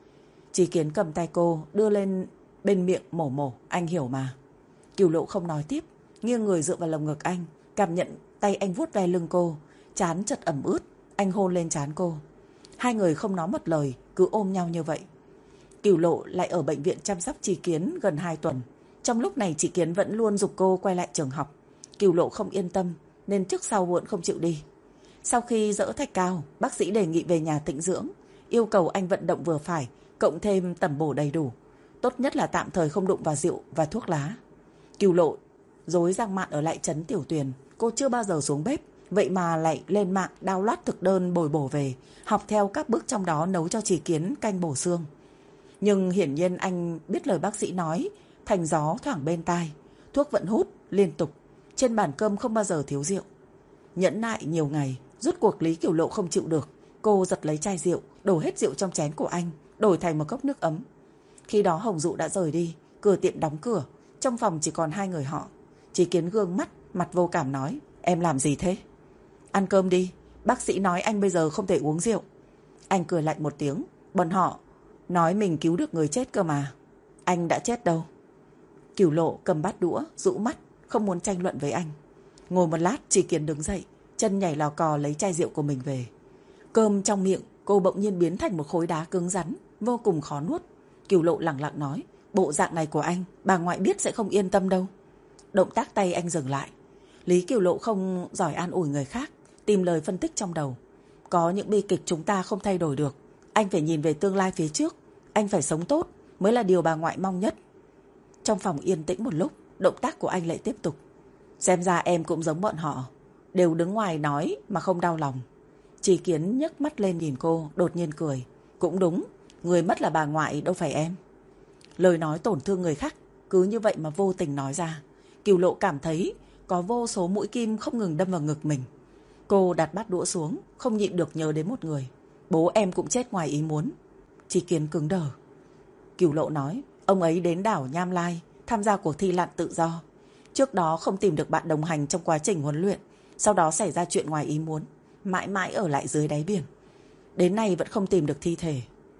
Chí Kiến cầm tay cô, đưa lên bên miệng mổ mổ. Anh hiểu mà. Cửu Lộ không nói tiếp, nghiêng người dựa vào lồng ngực anh, cảm nhận tay anh vuốt ve lưng cô, trán chật ẩm ướt. Anh hôn lên trán cô. Hai người không nói một lời, cứ ôm nhau như vậy. Cửu Lộ lại ở bệnh viện chăm sóc Chí Kiến gần hai tuần. Trong lúc này Chí Kiến vẫn luôn giục cô quay lại trường học. Cửu Lộ không yên tâm, nên trước sau vẫn không chịu đi. Sau khi dỡ thạch cao, bác sĩ đề nghị về nhà tĩnh dưỡng, yêu cầu anh vận động vừa phải, cộng thêm tẩm bổ đầy đủ. Tốt nhất là tạm thời không đụng vào rượu và thuốc lá. Cửu Lộ dối giang mạn ở lại trấn Tiểu Tuyền. Cô chưa bao giờ xuống bếp, vậy mà lại lên mạng download thực đơn bồi bổ về, học theo các bước trong đó nấu cho Chí Kiến canh bổ xương. Nhưng hiển nhiên anh biết lời bác sĩ nói, thành gió thoảng bên tai. Thuốc vẫn hút liên tục, trên bàn cơm không bao giờ thiếu rượu. Nhẫn nại nhiều ngày, rút cuộc Lý Cửu Lộ không chịu được. Cô giật lấy chai rượu, đổ hết rượu trong chén của anh, đổi thành một cốc nước ấm. Khi đó Hồng Dụ đã rời đi, cửa tiệm đóng cửa, trong phòng chỉ còn hai người họ. Chí Kiến gương mắt, mặt vô cảm nói, em làm gì thế? Ăn cơm đi, bác sĩ nói anh bây giờ không thể uống rượu. Anh cười lạnh một tiếng, bọn họ nói mình cứu được người chết cơ mà. Anh đã chết đâu? Cửu Lộ cầm bát đũa, rũ mắt, không muốn tranh luận với anh. Ngồi một lát, Chí Kiến đứng dậy, chân nhảy lò cò lấy chai rượu của mình về. Cơm trong miệng cô bỗng nhiên biến thành một khối đá cứng rắn, vô cùng khó nuốt. Cửu Lộ lẳng lặng nói, bộ dạng này của anh, bà ngoại biết sẽ không yên tâm đâu. Động tác tay anh dừng lại. Lý Cửu Lộ không giỏi an ủi người khác, tìm lời phân tích trong đầu. Có những bi kịch chúng ta không thay đổi được. Anh phải nhìn về tương lai phía trước. Anh phải sống tốt mới là điều bà ngoại mong nhất. Trong phòng yên tĩnh một lúc, động tác của anh lại tiếp tục. Xem ra em cũng giống bọn họ, đều đứng ngoài nói mà không đau lòng. Chí Kiến nhấc mắt lên nhìn cô, đột nhiên cười. Cũng đúng, người mất là bà ngoại, đâu phải em. Lời nói tổn thương người khác cứ như vậy mà vô tình nói ra. Cửu Lộ cảm thấy có vô số mũi kim không ngừng đâm vào ngực mình. Cô đặt bát đũa xuống, không nhịn được nhớ đến một người. Bố em cũng chết ngoài ý muốn. Chí Kiến cứng đờ. Cửu Lộ nói, ông ấy đến đảo Nham Lai tham gia cuộc thi lặn tự do. Trước đó không tìm được bạn đồng hành trong quá trình huấn luyện, sau đó xảy ra chuyện ngoài ý muốn, mãi mãi ở lại dưới đáy biển. Đến nay vẫn không tìm được thi thể.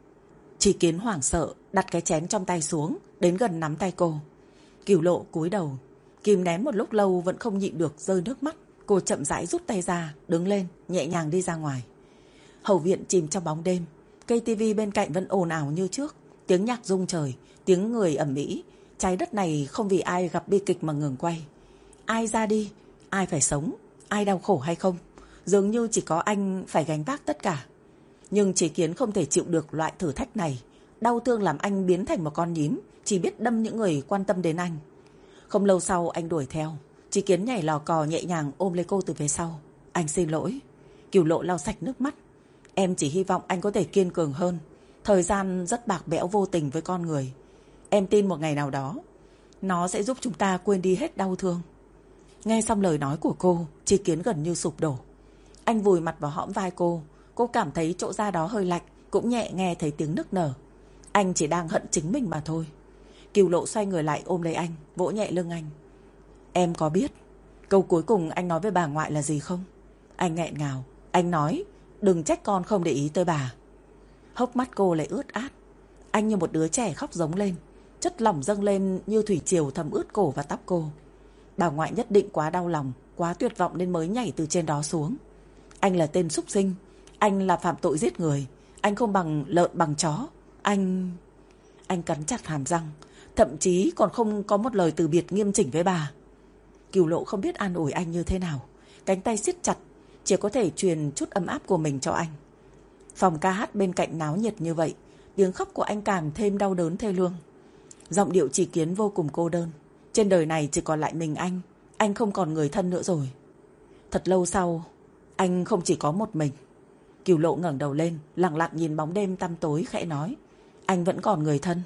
Chỉ Kiến hoảng sợ, đặt cái chén trong tay xuống, đến gần nắm tay cô. Cửu Lộ cúi đầu, kìm nén một lúc lâu vẫn không nhịn được rơi nước mắt. Cô chậm rãi rút tay ra, đứng lên, nhẹ nhàng đi ra ngoài. Hậu viện chìm trong bóng đêm, cây tivi bên cạnh vẫn ồn ào như trước, tiếng nhạc rung trời, tiếng người ầm ĩ. Trái đất này không vì ai gặp bi kịch mà ngừng quay. Ai ra đi, ai phải sống, ai đau khổ hay không, dường như chỉ có anh phải gánh vác tất cả. Nhưng Chí Kiến không thể chịu được loại thử thách này. Đau thương làm anh biến thành một con nhím, chỉ biết đâm những người quan tâm đến anh. Không lâu sau anh đuổi theo. Chí Kiến nhảy lò cò nhẹ nhàng ôm lấy cô từ phía sau. Anh xin lỗi. Cửu Lộ lau sạch nước mắt. Em chỉ hy vọng anh có thể kiên cường hơn. Thời gian rất bạc bẽo vô tình với con người. Em tin một ngày nào đó nó sẽ giúp chúng ta quên đi hết đau thương. Nghe xong lời nói của cô, Chí Kiến gần như sụp đổ. Anh vùi mặt vào hõm vai cô. Cô cảm thấy chỗ da đó hơi lạnh, cũng nhẹ nghe thấy tiếng nức nở. Anh chỉ đang hận chính mình mà thôi. Cửu Lộ xoay người lại ôm lấy anh, vỗ nhẹ lưng anh. Em có biết câu cuối cùng anh nói với bà ngoại là gì không? Anh nghẹn ngào. Anh nói đừng trách con không để ý tới bà. Hốc mắt cô lại ướt át. Anh như một đứa trẻ khóc giống lên. Chất lỏng dâng lên như thủy triều thấm ướt cổ và tóc cô. Bà ngoại nhất định quá đau lòng, quá tuyệt vọng nên mới nhảy từ trên đó xuống. Anh là tên súc sinh. Anh là phạm tội giết người. Anh không bằng lợn bằng chó. Anh... Anh cắn chặt hàm răng, thậm chí còn không có một lời từ biệt nghiêm chỉnh với bà. Cửu Lộ không biết an ủi anh như thế nào. Cánh tay siết chặt, chỉ có thể truyền chút ấm áp của mình cho anh. Phòng ca hát bên cạnh náo nhiệt như vậy, tiếng khóc của anh càng thêm đau đớn thê lương. Giọng điệu Chí Kiến vô cùng cô đơn. Trên đời này chỉ còn lại mình anh. Anh không còn người thân nữa rồi. Thật lâu sau, anh không chỉ có một mình. Cửu Lộ ngẩng đầu lên, lặng lặng nhìn bóng đêm tăm tối, khẽ nói. Anh vẫn còn người thân.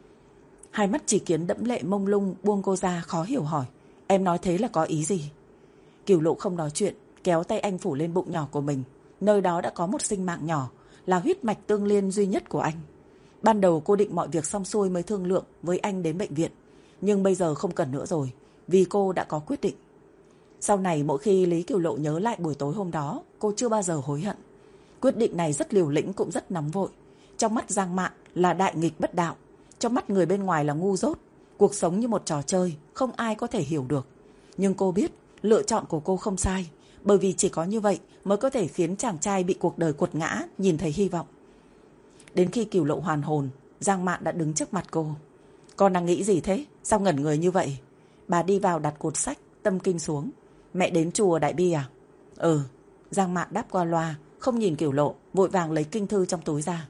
Hai mắt Chí Kiến đẫm lệ mông lung, buông cô ra, khó hiểu hỏi. Em nói thế là có ý gì? Cửu Lộ không nói chuyện, kéo tay anh phủ lên bụng nhỏ của mình. Nơi đó đã có một sinh mạng nhỏ, là huyết mạch tương liên duy nhất của anh. Ban đầu cô định mọi việc xong xuôi mới thương lượng với anh đến bệnh viện. Nhưng bây giờ không cần nữa rồi, vì cô đã có quyết định. Sau này mỗi khi Lý Cửu Lộ nhớ lại buổi tối hôm đó, cô chưa bao giờ hối hận. Quyết định này rất liều lĩnh cũng rất nóng vội. Trong mắt Giang Mạn là đại nghịch bất đạo, trong mắt người bên ngoài là ngu dốt. Cuộc sống như một trò chơi, không ai có thể hiểu được. Nhưng cô biết lựa chọn của cô không sai, bởi vì chỉ có như vậy mới có thể khiến chàng trai bị cuộc đời quật ngã nhìn thấy hy vọng. Đến khi Cửu Lộ hoàn hồn, Giang Mạn đã đứng trước mặt cô. Con đang nghĩ gì thế? Sao ngẩn người như vậy? Bà đi vào đặt cột sách, tâm kinh xuống. Mẹ đến chùa Đại Bi à? Ừ. Giang Mạn đáp qua loa, không nhìn Cửu Lộ, vội vàng lấy kinh thư trong túi ra.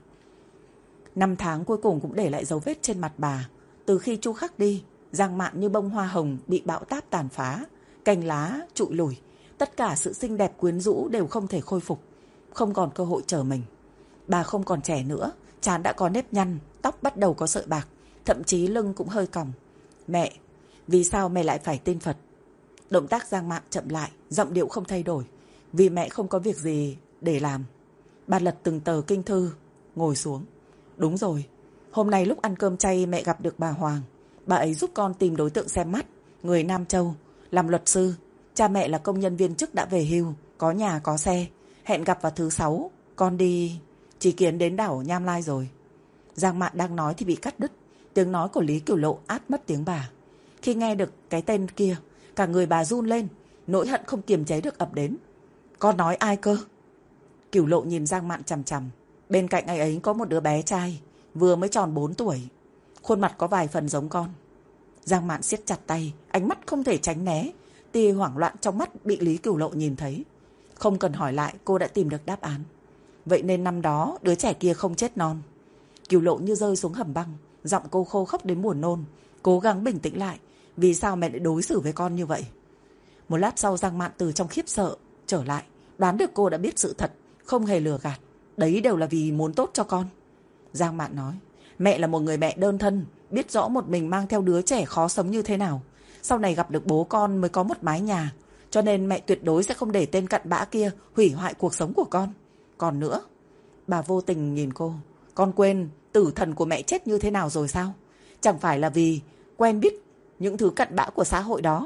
Năm tháng cuối cùng cũng để lại dấu vết trên mặt bà. Từ khi Chu Khắc đi, Giang Mạn như bông hoa hồng bị bão táp tàn phá, cành lá trụi lủi. Tất cả sự xinh đẹp quyến rũ đều không thể khôi phục, không còn cơ hội chờ mình. Bà không còn trẻ nữa, trán đã có nếp nhăn, tóc bắt đầu có sợi bạc, thậm chí lưng cũng hơi còng. Mẹ, vì sao mẹ lại phải tin Phật? Động tác Giang Mạn chậm lại, giọng điệu không thay đổi. Vì mẹ không có việc gì để làm. Bà lật từng tờ kinh thư, ngồi xuống. Đúng rồi, hôm nay lúc ăn cơm chay mẹ gặp được bà Hoàng. Bà ấy giúp con tìm đối tượng xem mắt, người Nam Châu, làm luật sư. Cha mẹ là công nhân viên chức đã về hưu, có nhà có xe. Hẹn gặp vào thứ sáu, con đi... Chí Kiến đến đảo Nham Lai rồi. Giang Mạn đang nói thì bị cắt đứt. Tiếng nói của Lý Cửu Lộ át mất tiếng bà. Khi nghe được cái tên kia, cả người bà run lên, nỗi hận không kiềm chế được ập đến. Con nói ai cơ? Cửu Lộ nhìn Giang Mạn chằm chằm. Bên cạnh ai ấy có một đứa bé trai, vừa mới tròn bốn tuổi. Khuôn mặt có vài phần giống con. Giang Mạn siết chặt tay, ánh mắt không thể tránh né. Tia hoảng loạn trong mắt bị Lý Cửu Lộ nhìn thấy. Không cần hỏi lại, cô đã tìm được đáp án. Vậy nên năm đó đứa trẻ kia không chết non. Cửu Lộ như rơi xuống hầm băng, giọng cô khô khốc đến buồn nôn. Cố gắng bình tĩnh lại. Vì sao mẹ lại đối xử với con như vậy? Một lát sau Giang Mạn từ trong khiếp sợ trở lại, đoán được cô đã biết sự thật, không hề lừa gạt. Đấy đều là vì muốn tốt cho con. Giang Mạn nói, mẹ là một người mẹ đơn thân, biết rõ một mình mang theo đứa trẻ khó sống như thế nào. Sau này gặp được bố con mới có một mái nhà, cho nên mẹ tuyệt đối sẽ không để tên cặn bã kia hủy hoại cuộc sống của con. Còn nữa, bà vô tình nhìn cô. Con quên tử thần của mẹ chết như thế nào rồi sao? Chẳng phải là vì quen biết những thứ cặn bã của xã hội đó,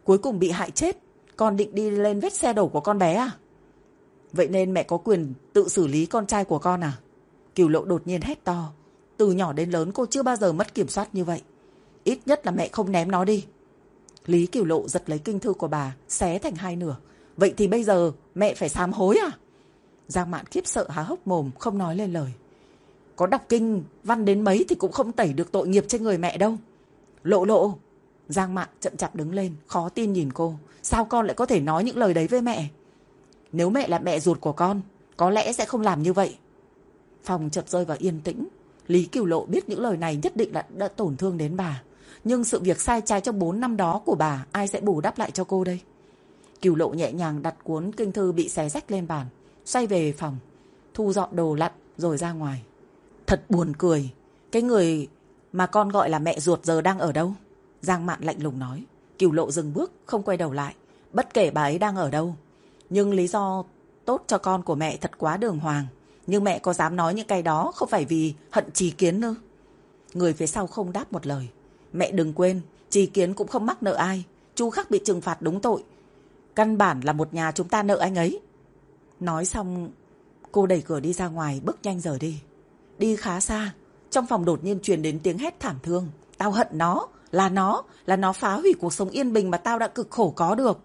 cuối cùng bị hại chết, con định đi lên vết xe đổ của con bé à? Vậy nên mẹ có quyền tự xử lý con trai của con à? Cửu Lộ đột nhiên hét to. Từ nhỏ đến lớn cô chưa bao giờ mất kiểm soát như vậy. Ít nhất là mẹ không ném nó đi. Lý Cửu Lộ giật lấy kinh thư của bà, xé thành hai nửa. Vậy thì bây giờ mẹ phải sám hối à? Giang Mạn khiếp sợ há hốc mồm, không nói lên lời. Có đọc kinh văn đến mấy thì cũng không tẩy được tội nghiệp trên người mẹ đâu. Lộ Lộ. Giang Mạn chậm chạp đứng lên, khó tin nhìn cô. Sao con lại có thể nói những lời đấy với mẹ? Nếu mẹ là mẹ ruột của con, có lẽ sẽ không làm như vậy. Phòng chợt rơi vào yên tĩnh. Lý Cửu Lộ biết những lời này nhất định là đã tổn thương đến bà. Nhưng sự việc sai trái trong bốn năm đó của bà, ai sẽ bù đắp lại cho cô đây? Cửu Lộ nhẹ nhàng đặt cuốn kinh thư bị xé rách lên bàn, xoay về phòng, thu dọn đồ lặn rồi ra ngoài. Thật buồn cười. Cái người mà con gọi là mẹ ruột giờ đang ở đâu? Giang Mạn lạnh lùng nói. Cửu Lộ dừng bước, không quay đầu lại. Bất kể bà ấy đang ở đâu, nhưng lý do tốt cho con của mẹ thật quá đường hoàng. Nhưng mẹ có dám nói những cái đó không phải vì hận Trí Kiến nữa. Người phía sau không đáp một lời. Mẹ đừng quên, Trí Kiến cũng không mắc nợ ai. Chu Khắc bị trừng phạt đúng tội. Căn bản là một nhà chúng ta nợ anh ấy. Nói xong, cô đẩy cửa đi ra ngoài, bước nhanh rời đi. Đi khá xa, trong phòng đột nhiên truyền đến tiếng hét thảm thương. Tao hận nó, là nó, là nó phá hủy cuộc sống yên bình mà tao đã cực khổ có được.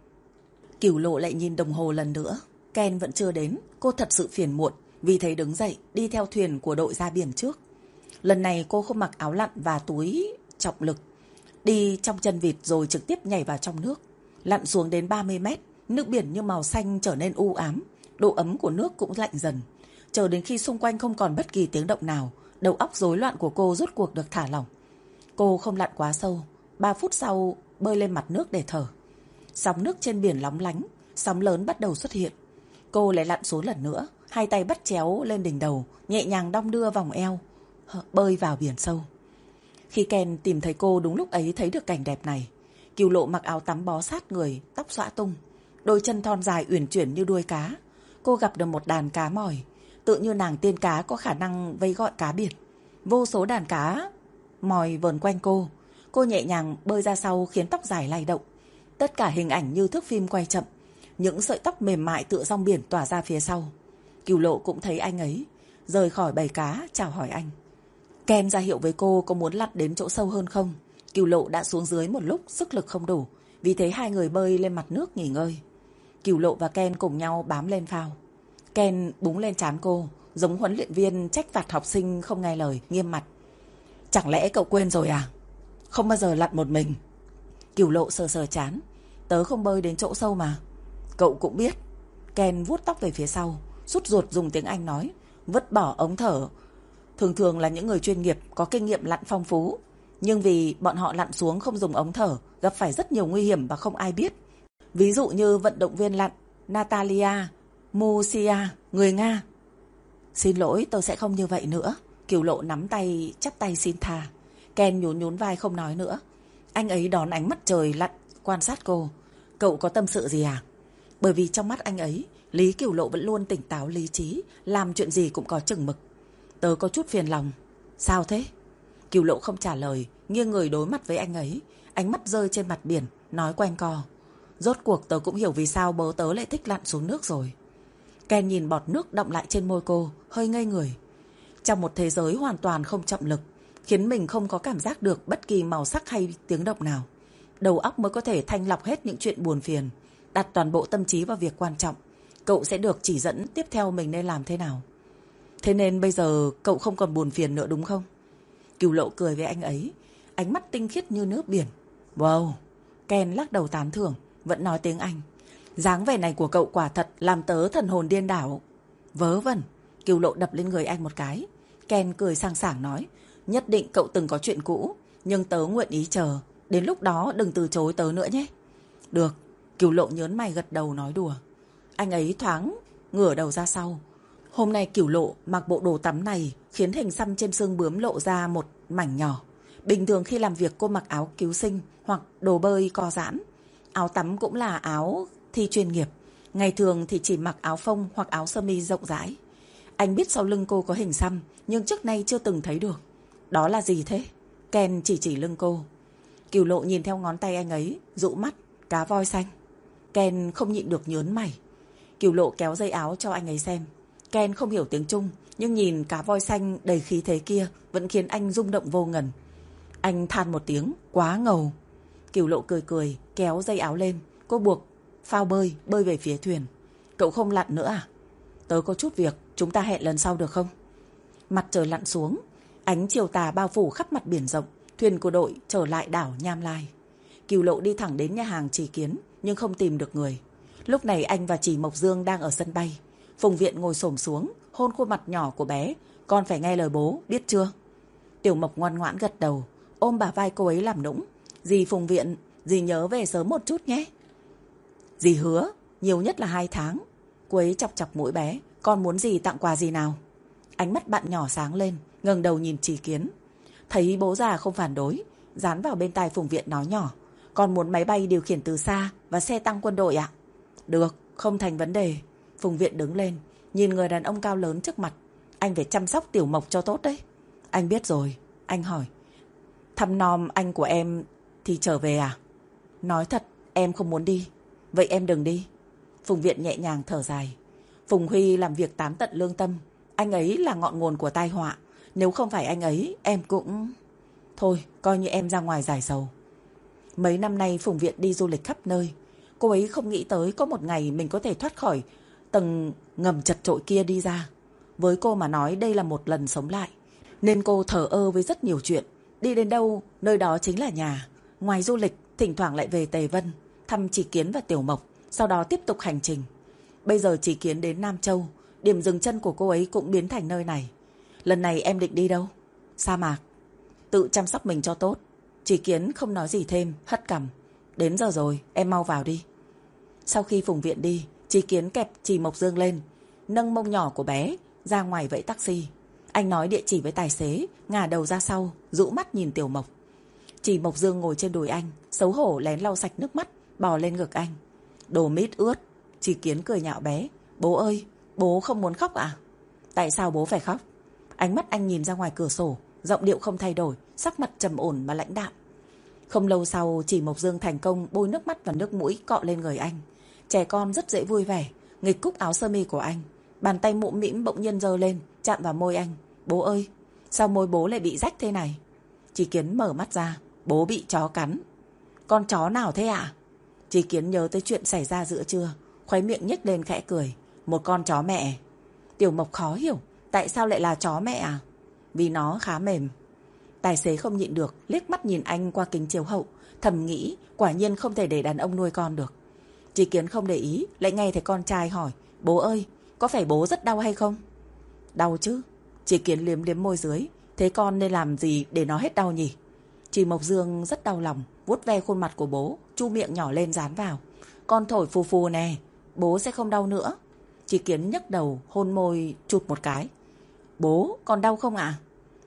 Cửu Lộ lại nhìn đồng hồ lần nữa. Ken vẫn chưa đến, cô thật sự phiền muộn. Vì thế đứng dậy, đi theo thuyền của đội ra biển trước. Lần này cô không mặc áo lặn và túi trọng lực. Đi trong chân vịt rồi trực tiếp nhảy vào trong nước. Lặn xuống đến ba mươi mét, nước biển như màu xanh trở nên u ám. Độ ấm của nước cũng lạnh dần. Chờ đến khi xung quanh không còn bất kỳ tiếng động nào, đầu óc rối loạn của cô rốt cuộc được thả lỏng. Cô không lặn quá sâu, ba phút sau bơi lên mặt nước để thở. Sóng nước trên biển lóng lánh, sóng lớn bắt đầu xuất hiện. Cô lại lặn xuống lần nữa, hai tay bắt chéo lên đỉnh đầu, nhẹ nhàng đong đưa vòng eo, bơi vào biển sâu. Khi Ken tìm thấy cô đúng lúc ấy thấy được cảnh đẹp này. Cửu Lộ mặc áo tắm bó sát người, tóc xõa tung, đôi chân thon dài uyển chuyển như đuôi cá. Cô gặp được một đàn cá mòi, tự như nàng tiên cá có khả năng vây gọi cá biệt. Vô số đàn cá mòi vờn quanh cô. Cô nhẹ nhàng bơi ra sau khiến tóc dài lay động. Tất cả hình ảnh như thước phim quay chậm. Những sợi tóc mềm mại tựa rong biển tỏa ra phía sau. Cửu Lộ cũng thấy anh ấy, rời khỏi bầy cá, chào hỏi anh. Ken ra hiệu với cô có muốn lặn đến chỗ sâu hơn không. Cửu Lộ đã xuống dưới một lúc, sức lực không đủ. Vì thế hai người bơi lên mặt nước nghỉ ngơi. Cửu Lộ và Ken cùng nhau bám lên phao. Ken búng lên trán cô, giống huấn luyện viên trách phạt học sinh không nghe lời, nghiêm mặt. Chẳng lẽ cậu quên rồi à? Không bao giờ lặn một mình. Cửu Lộ sờ sờ trán. Tớ không bơi đến chỗ sâu mà. Cậu cũng biết. Ken vuốt tóc về phía sau, sút ruột dùng tiếng Anh nói. Vứt bỏ ống thở thường thường là những người chuyên nghiệp có kinh nghiệm lặn phong phú. Nhưng vì bọn họ lặn xuống không dùng ống thở, gặp phải rất nhiều nguy hiểm và không ai biết. Ví dụ như vận động viên lặn Natalia Musia, người Nga. Xin lỗi, tôi sẽ không như vậy nữa. Cửu Lộ nắm tay, chắp tay xin tha. Ken nhún nhún vai không nói nữa. Anh ấy đón ánh mắt trời lặn, quan sát cô. Cậu có tâm sự gì à? Bởi vì trong mắt anh ấy, Lý Cửu Lộ vẫn luôn tỉnh táo lý trí, làm chuyện gì cũng có chừng mực. Tớ có chút phiền lòng. Sao thế? Cửu Lộ không trả lời, nghiêng người đối mặt với anh ấy. Ánh mắt rơi trên mặt biển, nói quanh co. Rốt cuộc tớ cũng hiểu vì sao bố tớ lại thích lặn xuống nước rồi. Ken nhìn bọt nước đọng lại trên môi cô, hơi ngây người. Trong một thế giới hoàn toàn không trọng lực, khiến mình không có cảm giác được bất kỳ màu sắc hay tiếng động nào. Đầu óc mới có thể thanh lọc hết những chuyện buồn phiền, đặt toàn bộ tâm trí vào việc quan trọng. Cậu sẽ được chỉ dẫn tiếp theo mình nên làm thế nào. Thế nên bây giờ cậu không còn buồn phiền nữa đúng không? Cửu Lộ cười với anh ấy, ánh mắt tinh khiết như nước biển. Wow! Ken lắc đầu tán thưởng, vẫn nói tiếng Anh. Dáng vẻ này của cậu quả thật làm tớ thần hồn điên đảo. Vớ vẩn! Cửu Lộ đập lên người anh một cái. Ken cười sang sảng nói, nhất định cậu từng có chuyện cũ, nhưng tớ nguyện ý chờ. Đến lúc đó đừng từ chối tớ nữa nhé. Được. Cửu Lộ nhớn mày gật đầu nói đùa. Anh ấy thoáng ngửa đầu ra sau. Hôm nay Cửu Lộ mặc bộ đồ tắm này khiến hình xăm trên xương bướm lộ ra một mảnh nhỏ. Bình thường khi làm việc cô mặc áo cứu sinh hoặc đồ bơi co giãn. Áo tắm cũng là áo thi chuyên nghiệp. Ngày thường thì chỉ mặc áo phông hoặc áo sơ mi rộng rãi. Anh biết sau lưng cô có hình xăm, nhưng trước nay chưa từng thấy được. Đó là gì thế? Ken chỉ chỉ lưng cô. Cửu Lộ nhìn theo ngón tay anh ấy, dụ mắt. cá voi xanh. Ken không nhịn được nhớn mày. Kiều Lộ kéo dây áo cho anh ấy xem. Ken không hiểu tiếng Trung, nhưng nhìn cá voi xanh đầy khí thế kia vẫn khiến anh rung động vô ngần. Anh than một tiếng, quá ngầu. Kiều Lộ cười cười, kéo dây áo lên. Cô buộc phao bơi, bơi về phía thuyền. Cậu không lặn nữa à? Tớ có chút việc, chúng ta hẹn lần sau được không? Mặt trời lặn xuống, ánh chiều tà bao phủ khắp mặt biển rộng. Thuyền của đội trở lại đảo Nham Lai. Kiều Lộ đi thẳng đến nhà hàng Chỉ Kiến, nhưng không tìm được người. Lúc này anh và Chỉ Mộc Dương đang ở sân bay. Phùng Viện ngồi xổm xuống, hôn khuôn mặt nhỏ của bé. Con phải nghe lời bố, biết chưa? Tiểu Mộc ngoan ngoãn gật đầu, ôm bả vai cô ấy làm nũng. Dì Phùng Viện, dì nhớ về sớm một chút nhé. Dì hứa, nhiều nhất là hai tháng. Cô ấy chọc chọc mũi bé. Con muốn dì tặng quà gì nào? Ánh mắt bạn nhỏ sáng lên, ngẩng đầu nhìn Chỉ Kiến. Thấy bố già không phản đối, dán vào bên tai Phùng Viện nói nhỏ. Con muốn máy bay điều khiển từ xa và xe tăng quân đội ạ? Được, không thành vấn đề. Phùng Viện đứng lên, nhìn người đàn ông cao lớn trước mặt. Anh phải chăm sóc Tiểu Mộc cho tốt đấy. Anh biết rồi. Anh hỏi, thăm nom anh của em thì trở về à? Nói thật, em không muốn đi. Vậy em đừng đi. Phùng Viện nhẹ nhàng thở dài. Phùng Huy làm việc tán tận lương tâm. Anh ấy là ngọn nguồn của tai họa. Nếu không phải anh ấy, em cũng... Thôi, coi như em ra ngoài giải sầu. Mấy năm nay Phùng Viện đi du lịch khắp nơi. Cô ấy không nghĩ tới có một ngày mình có thể thoát khỏi tầng ngầm chật chội kia đi ra. Với cô mà nói đây là một lần sống lại. Nên cô thờ ơ với rất nhiều chuyện. Đi đến đâu, nơi đó chính là nhà. Ngoài du lịch, thỉnh thoảng lại về Tề Vân, thăm Chỉ Kiến và Tiểu Mộc, sau đó tiếp tục hành trình. Bây giờ Chỉ Kiến đến Nam Châu, điểm dừng chân của cô ấy cũng biến thành nơi này. Lần này em định đi đâu? Sa mạc. Tự chăm sóc mình cho tốt. Chỉ Kiến không nói gì thêm, hất cằm. Đến giờ rồi, em mau vào đi. Sau khi Phùng Viện đi, Chỉ Kiến kẹp Chỉ Mộc Dương lên, nâng mông nhỏ của bé ra ngoài vẫy taxi. Anh nói địa chỉ với tài xế, ngả đầu ra sau, rũ mắt nhìn Tiểu Mộc. Chỉ Mộc Dương ngồi trên đùi anh, xấu hổ lén lau sạch nước mắt, bò lên ngực anh. Đồ mít ướt. Chỉ Kiến cười nhạo bé. Bố ơi, bố không muốn khóc à? Tại sao bố phải khóc? Ánh mắt anh nhìn ra ngoài cửa sổ, giọng điệu không thay đổi, sắc mặt trầm ổn mà lãnh đạm. Không lâu sau, Chỉ Mộc Dương thành công bôi nước mắt và nước mũi cọ lên người anh. Trẻ con rất dễ vui vẻ, nghịch cúc áo sơ mi của anh. Bàn tay mũm mĩm bỗng nhiên giơ lên, chạm vào môi anh. Bố ơi, sao môi bố lại bị rách thế này? Chỉ Kiến mở mắt ra. Bố bị chó cắn. Con chó nào thế ạ? À? Chỉ Kiến nhớ tới chuyện xảy ra giữa trưa, khóe miệng nhếch lên khẽ cười. Một con chó mẹ. Tiểu Mộc khó hiểu, tại sao lại là chó mẹ à? Vì nó khá mềm. Tài xế không nhịn được, liếc mắt nhìn anh qua kính chiếu hậu, thầm nghĩ quả nhiên không thể để đàn ông nuôi con được. Chỉ Kiến không để ý, lại nghe thấy con trai hỏi. Bố ơi, có phải bố rất đau hay không? Đau chứ. Chỉ Kiến liếm liếm môi dưới. Thế con nên làm gì để nó hết đau nhỉ? Chỉ Mộc Dương rất đau lòng, vuốt ve khuôn mặt của bố, chu miệng nhỏ lên dán vào. Con thổi phù phù nè, bố sẽ không đau nữa. Chỉ Kiến nhấc đầu, hôn môi, chụt một cái. Bố, con đau không ạ? À?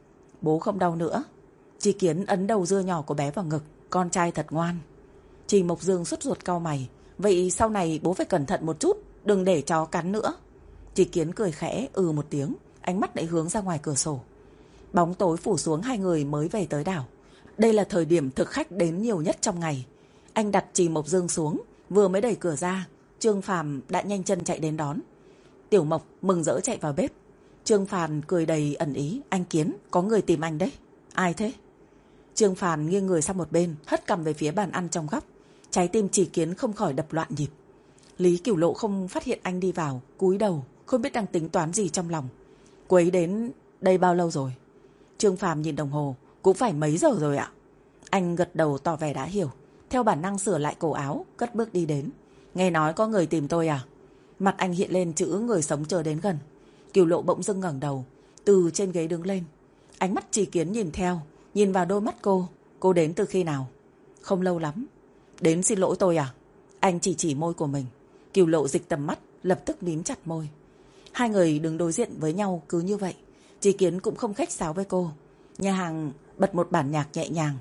Bố không đau nữa. Chỉ Kiến ấn đầu dưa nhỏ của bé vào ngực. Con trai thật ngoan. Chỉ Mộc Dương sốt ruột cau mày. Vậy sau này bố phải cẩn thận một chút, đừng để chó cắn nữa. Chỉ Kiến cười khẽ, ừ một tiếng, ánh mắt lại hướng ra ngoài cửa sổ. Bóng tối phủ xuống hai người mới về tới đảo. Đây là thời điểm thực khách đến nhiều nhất trong ngày. Anh đặt Chỉ Mộc Dương xuống, vừa mới đẩy cửa ra, Trương Phàm đã nhanh chân chạy đến đón. Tiểu Mộc mừng rỡ chạy vào bếp. Trương Phàn cười đầy ẩn ý. Anh Kiến, có người tìm anh đấy. Ai thế? Trương Phàn nghiêng người sang một bên, hất cằm về phía bàn ăn trong góc. Trái tim Chỉ Kiến không khỏi đập loạn nhịp. Lý Cửu Lộ không phát hiện anh đi vào, cúi đầu, không biết đang tính toán gì trong lòng. Cô ấy đến đây bao lâu rồi? Trương Phàm nhìn đồng hồ. Cũng phải mấy giờ rồi ạ? Anh gật đầu tỏ vẻ đã hiểu. Theo bản năng sửa lại cổ áo, cất bước đi đến. Nghe nói có người tìm tôi à? Mặt anh hiện lên chữ người sống chờ đến gần. Cửu Lộ bỗng dưng ngẩng đầu, từ trên ghế đứng lên. Ánh mắt Chỉ Kiến nhìn theo, nhìn vào đôi mắt cô. Cô đến từ khi nào? Không lâu lắm. Đến xin lỗi tôi à? Anh chỉ chỉ môi của mình. Cửu Lộ dịch tầm mắt, lập tức mím chặt môi. Hai người đứng đối diện với nhau cứ như vậy. Chỉ Kiến cũng không khách sáo với cô. Nhà hàng bật một bản nhạc nhẹ nhàng.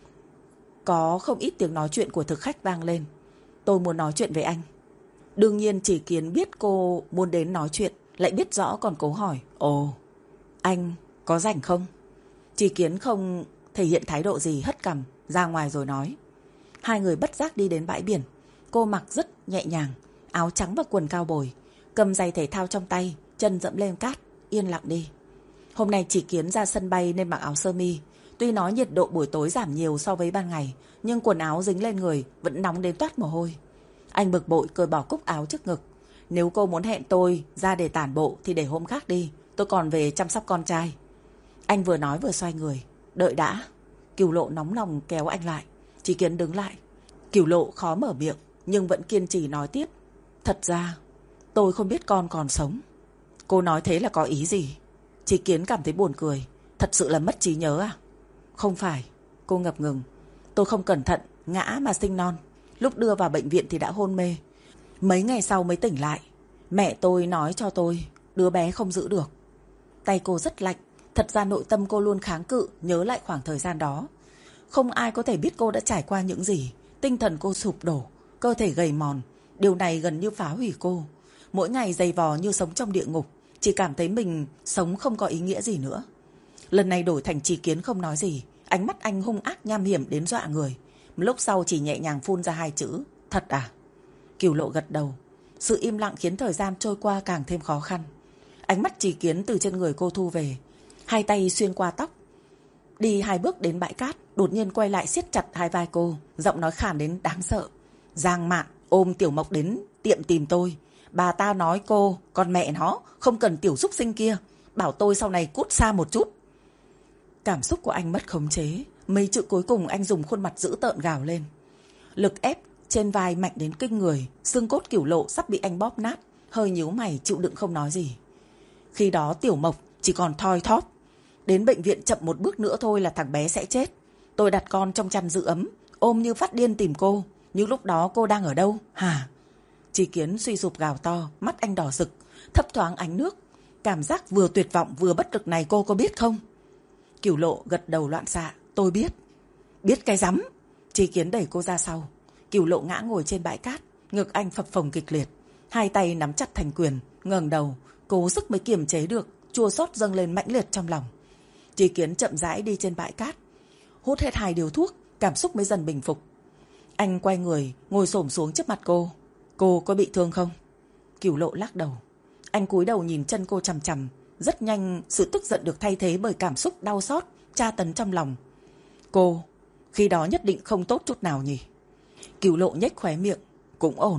Có không ít tiếng nói chuyện của thực khách vang lên. Tôi muốn nói chuyện với anh. Đương nhiên Chỉ Kiến biết cô muốn đến nói chuyện, lại biết rõ còn cố hỏi. Ồ, anh có rảnh không? Chỉ Kiến không thể hiện thái độ gì, hất cằm ra ngoài rồi nói. Hai người bất giác đi đến bãi biển. cô mặc rất nhẹ nhàng, áo trắng và quần cao bồi, cầm giày thể thao trong tay, chân dẫm lên cát, yên lặng đi. Hôm nay Chỉ Kiến ra sân bay nên mặc áo sơ mi. Tuy nói nhiệt độ buổi tối giảm nhiều so với ban ngày, nhưng quần áo dính lên người vẫn nóng đến toát mồ hôi. Anh bực bội cởi bỏ cúc áo trước ngực. Nếu cô muốn hẹn tôi ra để tản bộ thì để hôm khác đi, tôi còn về chăm sóc con trai. Anh vừa nói vừa xoay người. Đợi đã. Cửu Lộ nóng lòng kéo anh lại. Chỉ Kiến đứng lại. Cửu Lộ khó mở miệng nhưng vẫn kiên trì nói tiếp. Thật ra tôi không biết con còn sống. Cô nói thế là có ý gì? Chỉ Kiến cảm thấy buồn cười. Thật sự là mất trí nhớ à? Không phải. Cô ngập ngừng. Tôi không cẩn thận ngã mà sinh non. Lúc đưa vào bệnh viện thì đã hôn mê. Mấy ngày sau mới tỉnh lại. Mẹ tôi nói cho tôi đứa bé không giữ được. Tay cô rất lạnh. Thật ra nội tâm cô luôn kháng cự nhớ lại khoảng thời gian đó. Không ai có thể biết cô đã trải qua những gì. Tinh thần cô sụp đổ, cơ thể gầy mòn. Điều này gần như phá hủy cô. Mỗi ngày dày vò như sống trong địa ngục. Chỉ cảm thấy mình sống không có ý nghĩa gì nữa. Lần này đổi thành Chỉ Kiến không nói gì. Ánh mắt anh hung ác nham hiểm đến dọa người. Một lúc sau chỉ nhẹ nhàng phun ra hai chữ. Thật à? Cửu Lộ gật đầu. Sự im lặng khiến thời gian trôi qua càng thêm khó khăn. Ánh mắt Chỉ Kiến từ trên người cô thu về. Hai tay xuyên qua tóc. Đi hai bước đến bãi cát. Đột nhiên quay lại siết chặt hai vai cô. Giọng nói khàn đến đáng sợ. Giang Mạn ôm Tiểu Mộc đến tiệm tìm tôi. Bà ta nói cô, con mẹ nó, không cần tiểu súc sinh kia. Bảo tôi sau này cút xa một chút. Cảm xúc của anh mất khống chế. Mấy chữ cuối cùng anh dùng khuôn mặt dữ tợn gào lên. Lực ép trên vai mạnh đến kinh người. Xương cốt Cửu Lộ sắp bị anh bóp nát. Hơi nhíu mày chịu đựng không nói gì. Khi đó Tiểu Mộc chỉ còn thoi thóp. Đến bệnh viện chậm một bước nữa thôi là thằng bé sẽ chết. Tôi đặt con trong chăn giữ ấm, ôm như phát điên tìm cô. Nhưng lúc đó cô đang ở đâu hả? Chỉ Kiến suy sụp gào to. Mắt anh đỏ rực, thấp thoáng ánh nước. Cảm giác vừa tuyệt vọng vừa bất lực này cô có biết không? Cửu Lộ gật đầu loạn xạ. Tôi biết. Biết cái rắm. Chỉ Kiến đẩy cô ra sau. Cửu Lộ ngã ngồi trên bãi cát. Ngực anh phập phồng kịch liệt. Hai tay nắm chặt thành quyền, ngẩng đầu, cố sức mới kiềm chế được. Chua xót dâng lên mãnh liệt trong lòng. Chỉ Kiến chậm rãi đi trên bãi cát. Hút hết hai điều thuốc, cảm xúc mới dần bình phục. Anh quay người, ngồi xổm xuống trước mặt cô. Cô có bị thương không? Cửu Lộ lắc đầu. Anh cúi đầu nhìn chân cô chằm chằm. Rất nhanh sự tức giận được thay thế bởi cảm xúc đau xót, tra tấn trong lòng. Cô, khi đó nhất định không tốt chút nào nhỉ? Cửu Lộ nhếch khóe miệng. Cũng ổn.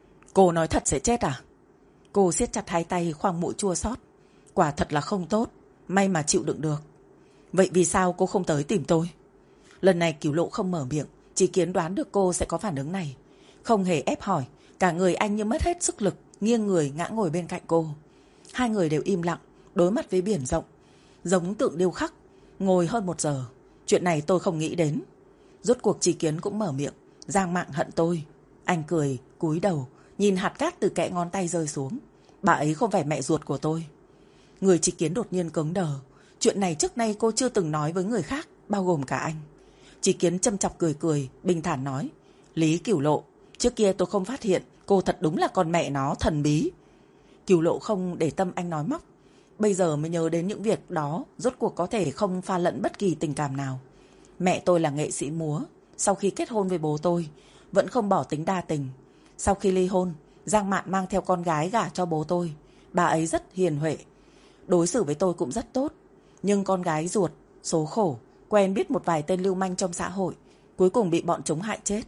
Cô nói thật sẽ chết à? Cô siết chặt hai tay khoang mũi chua xót. Quả thật là không tốt. May mà chịu đựng được. Vậy vì sao cô không tới tìm tôi? Lần này Cửu Lộ không mở miệng. Chỉ Kiến đoán được cô sẽ có phản ứng này. Không hề ép hỏi. Cả người anh như mất hết sức lực, nghiêng người ngã ngồi bên cạnh cô. Hai người đều im lặng, đối mặt với biển rộng. Giống tượng điêu khắc. Ngồi hơn một giờ. Chuyện này tôi không nghĩ đến. Rốt cuộc Chỉ Kiến cũng mở miệng. Giang Mạn hận tôi. Anh cười, cúi đầu, nhìn hạt cát từ kẽ ngón tay rơi xuống. Bà ấy không phải mẹ ruột của tôi. Người Chỉ Kiến đột nhiên cứng đờ. Chuyện này trước nay cô chưa từng nói với người khác, bao gồm cả anh. Chỉ Kiến châm chọc cười cười, bình thản nói. Lý Cửu Lộ, trước kia tôi không phát hiện, cô thật đúng là con mẹ nó thần bí. Cửu Lộ không để tâm anh nói móc. Bây giờ mới nhớ đến những việc đó, rốt cuộc có thể không pha lẫn bất kỳ tình cảm nào. Mẹ tôi là nghệ sĩ múa. Sau khi kết hôn với bố tôi, vẫn không bỏ tính đa tình. Sau khi ly hôn, Giang Mạn mang theo con gái gả cho bố tôi. Bà ấy rất hiền huệ, đối xử với tôi cũng rất tốt. Nhưng con gái ruột, số khổ, quen biết một vài tên lưu manh trong xã hội, cuối cùng bị bọn chúng hại chết.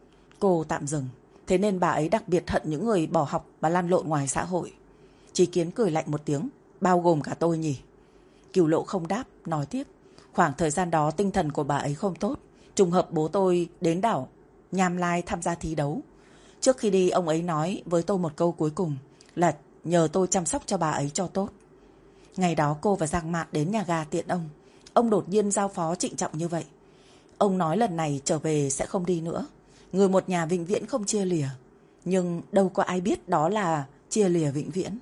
Cô tạm dừng. Thế nên bà ấy đặc biệt hận những người bỏ học và lăn lộn ngoài xã hội. Chỉ Kiến cười lạnh một tiếng. Bao gồm cả tôi nhỉ? Cửu Lộ không đáp, nói tiếp. Khoảng thời gian đó tinh thần của bà ấy không tốt. Trùng hợp bố tôi đến đảo Nham Lai tham gia thi đấu. Trước khi đi ông ấy nói với tôi một câu cuối cùng là nhờ tôi chăm sóc cho bà ấy cho tốt. Ngày đó cô và Giang Mạn đến nhà ga tiện ông. Ông đột nhiên giao phó trịnh trọng như vậy. Ông nói lần này trở về sẽ không đi nữa. Người một nhà vĩnh viễn không chia lìa. Nhưng đâu có ai biết đó là chia lìa vĩnh viễn.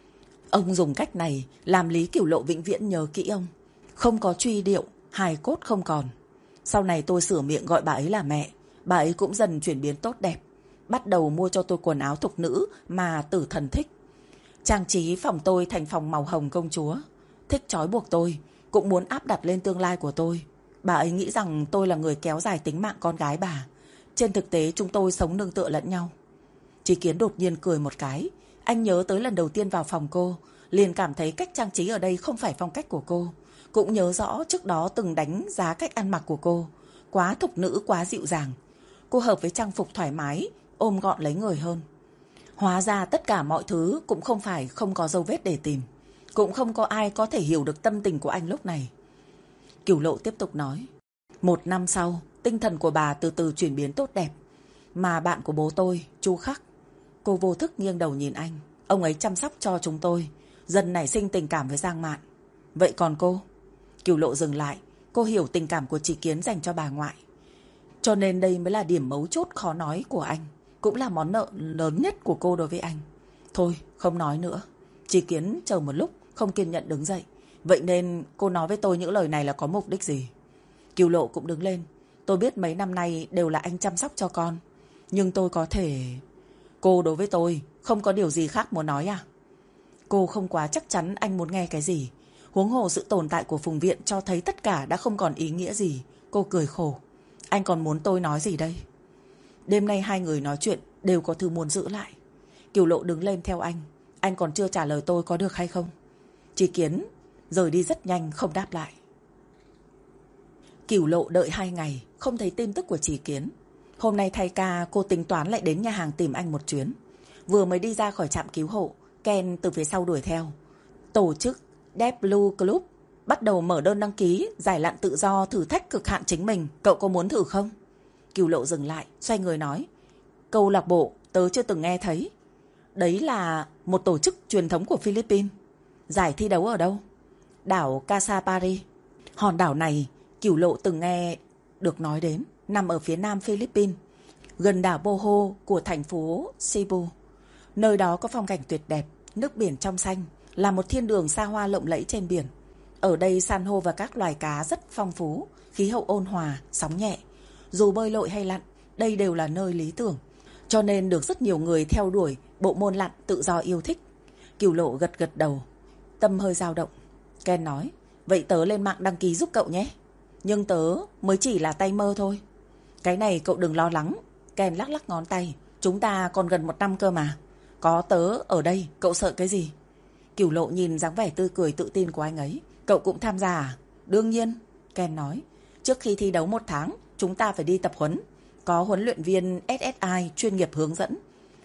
Ông dùng cách này làm Lý Cửu Lộ vĩnh viễn nhớ kỹ ông. Không có truy điệu, hài cốt không còn. Sau này tôi sửa miệng gọi bà ấy là mẹ. Bà ấy cũng dần chuyển biến tốt đẹp. Bắt đầu mua cho tôi quần áo thục nữ mà Tử Thần thích. Trang trí phòng tôi thành phòng màu hồng công chúa. Thích trói buộc tôi, cũng muốn áp đặt lên tương lai của tôi. Bà ấy nghĩ rằng tôi là người kéo dài tính mạng con gái bà. Trên thực tế chúng tôi sống nương tựa lẫn nhau. Chí Kiến đột nhiên cười một cái. Anh nhớ tới lần đầu tiên vào phòng cô, liền cảm thấy cách trang trí ở đây không phải phong cách của cô. Cũng nhớ rõ trước đó từng đánh giá cách ăn mặc của cô. Quá thục nữ, quá dịu dàng. Cô hợp với trang phục thoải mái, ôm gọn lấy người hơn. Hóa ra tất cả mọi thứ cũng không phải không có dấu vết để tìm. Cũng không có ai có thể hiểu được tâm tình của anh lúc này. Cửu Lộ tiếp tục nói. Một năm sau, tinh thần của bà từ từ chuyển biến tốt đẹp. Mà bạn của bố tôi, Chu Khắc. Cô vô thức nghiêng đầu nhìn anh. Ông ấy chăm sóc cho chúng tôi, dần nảy sinh tình cảm với Giang Mạn. Vậy còn cô? Cửu Lộ dừng lại. Cô hiểu tình cảm của Chí Kiến dành cho bà ngoại. Cho nên đây mới là điểm mấu chốt khó nói của anh. Cũng là món nợ lớn nhất của cô đối với anh. Thôi, không nói nữa. Chí Kiến chờ một lúc, không kiên nhẫn đứng dậy. Vậy nên cô nói với tôi những lời này là có mục đích gì? Cửu Lộ cũng đứng lên. Tôi biết mấy năm nay đều là anh chăm sóc cho con. Nhưng tôi có thể... Cô đối với tôi không có điều gì khác muốn nói à? Cô không quá chắc chắn anh muốn nghe cái gì. Huống hồ sự tồn tại của Phùng Viện cho thấy tất cả đã không còn ý nghĩa gì. Cô cười khổ. Anh còn muốn tôi nói gì đây? Đêm nay hai người nói chuyện đều có thứ muốn giữ lại. Cửu Lộ đứng lên theo anh. Anh còn chưa trả lời tôi có được hay không? Chí Kiến rời đi rất nhanh, không đáp lại. Cửu Lộ đợi hai ngày, không thấy tin tức của Chí Kiến. Hôm nay thay ca, cô tính toán lại đến nhà hàng tìm anh một chuyến. Vừa mới đi ra khỏi trạm cứu hộ, Ken từ phía sau đuổi theo. Tổ chức Deep Blue Club bắt đầu mở đơn đăng ký giải lặn tự do thử thách cực hạn chính mình. Cậu có muốn thử không? Cửu Lộ dừng lại, xoay người nói. Câu lạc bộ tớ chưa từng nghe thấy. Đấy là một tổ chức truyền thống của Philippines. Giải thi đấu ở đâu? Đảo Casapari. Hòn đảo này Cửu Lộ từng nghe được nói đến, nằm ở phía nam Philippines, gần đảo Bohol của thành phố Cebu. Nơi đó có phong cảnh tuyệt đẹp, nước biển trong xanh, là một thiên đường xa hoa lộng lẫy trên biển. Ở đây san hô và các loài cá rất phong phú, khí hậu ôn hòa, sóng nhẹ. Dù bơi lội hay lặn, đây đều là nơi lý tưởng, cho nên được rất nhiều người theo đuổi bộ môn lặn tự do yêu thích. Cửu Lộ gật gật đầu, tâm hơi dao động. Ken nói, vậy tớ lên mạng đăng ký giúp cậu nhé. Nhưng tớ mới chỉ là tay mơ thôi. Cái này cậu đừng lo lắng. Ken lắc lắc ngón tay. Chúng ta còn gần một năm cơ mà. Có tớ ở đây, cậu sợ cái gì? Cửu Lộ nhìn dáng vẻ tươi cười tự tin của anh ấy. Cậu cũng tham gia à? Đương nhiên, Ken nói. Trước khi thi đấu một tháng, chúng ta phải đi tập huấn. Có huấn luyện viên ét ét i chuyên nghiệp hướng dẫn.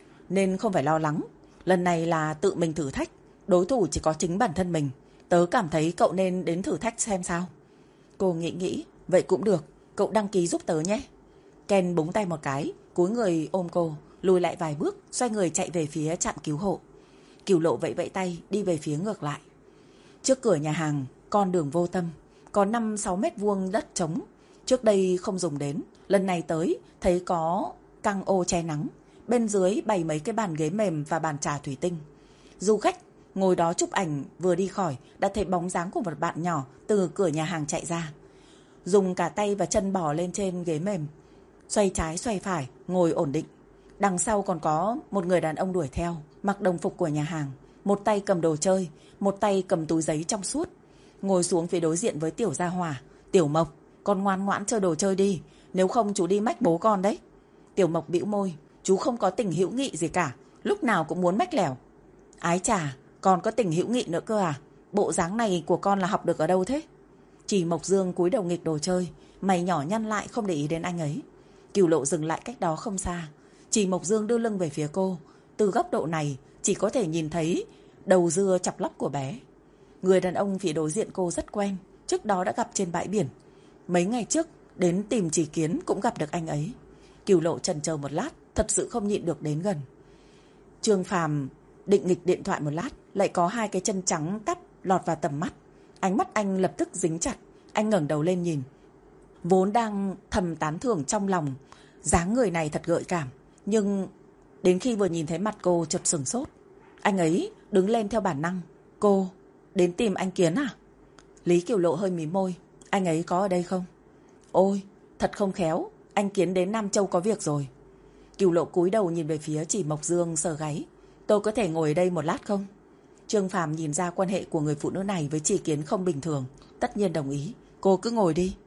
Nên không phải lo lắng. Lần này là tự mình thử thách. Đối thủ chỉ có chính bản thân mình. Tớ cảm thấy cậu nên đến thử thách xem sao. Cô nghĩ nghĩ, vậy cũng được, cậu đăng ký giúp tớ nhé. Ken búng tay một cái, cúi người ôm cô, lùi lại vài bước, xoay người chạy về phía trạm cứu hộ. Cửu Lộ vẫy vẫy tay, đi về phía ngược lại. Trước cửa nhà hàng, con đường vô tâm, có năm sáu mét vuông đất trống. Trước đây không dùng đến, lần này tới, thấy có căng ô che nắng. Bên dưới bày mấy cái bàn ghế mềm và bàn trà thủy tinh. Du khách ngồi đó chụp ảnh vừa đi khỏi đã thấy bóng dáng của một bạn nhỏ từ cửa nhà hàng chạy ra. Dùng cả tay và chân bò lên trên ghế mềm, xoay trái xoay phải, ngồi ổn định. Đằng sau còn có một người đàn ông đuổi theo, mặc đồng phục của nhà hàng, một tay cầm đồ chơi, một tay cầm túi giấy trong suốt. Ngồi xuống phía đối diện với Tiểu Gia Hỏa. Tiểu Mộc, con ngoan ngoãn chơi đồ chơi đi, nếu không chú đi mách bố con đấy. Tiểu Mộc bĩu môi, chú không có tình hữu nghị gì cả, lúc nào cũng muốn mách lẻo. Ái chà, còn có tình hữu nghị nữa cơ à? Bộ dáng này của con là học được ở đâu thế? Chỉ Mộc Dương cúi đầu nghịch đồ chơi, mày nhỏ nhăn lại không để ý đến anh ấy. Cửu Lộ dừng lại cách đó không xa. Chỉ Mộc Dương đưa lưng về phía cô. Từ góc độ này chỉ có thể nhìn thấy đầu dưa chọc lóc của bé. Người đàn ông phía đối diện cô rất quen, trước đó đã gặp trên bãi biển. Mấy ngày trước đến tìm Chí Kiến cũng gặp được anh ấy. Cửu Lộ chần chờ một lát, thật sự không nhịn được đến gần. Trương Phàm định nghịch điện thoại một lát, lại có hai cái chân trắng tắp lọt vào tầm mắt. Ánh mắt anh lập tức dính chặt. Anh ngẩng đầu lên nhìn. Vốn đang thầm tán thưởng trong lòng, dáng người này thật gợi cảm. Nhưng đến khi vừa nhìn thấy mặt cô chợt sửng sốt. Anh ấy đứng lên theo bản năng. Cô đến tìm anh Kiến à? Lý Cửu Lộ hơi mím môi. Anh ấy có ở đây không? Ôi, thật không khéo, anh Kiến đến Nam Châu có việc rồi. Cửu Lộ cúi đầu nhìn về phía Chỉ Mộc Dương sờ gáy. Tôi có thể ngồi ở đây một lát không? Trương Phàm nhìn ra quan hệ của người phụ nữ này với Chỉ Kiến không bình thường, tất nhiên đồng ý. Cô cứ ngồi đi.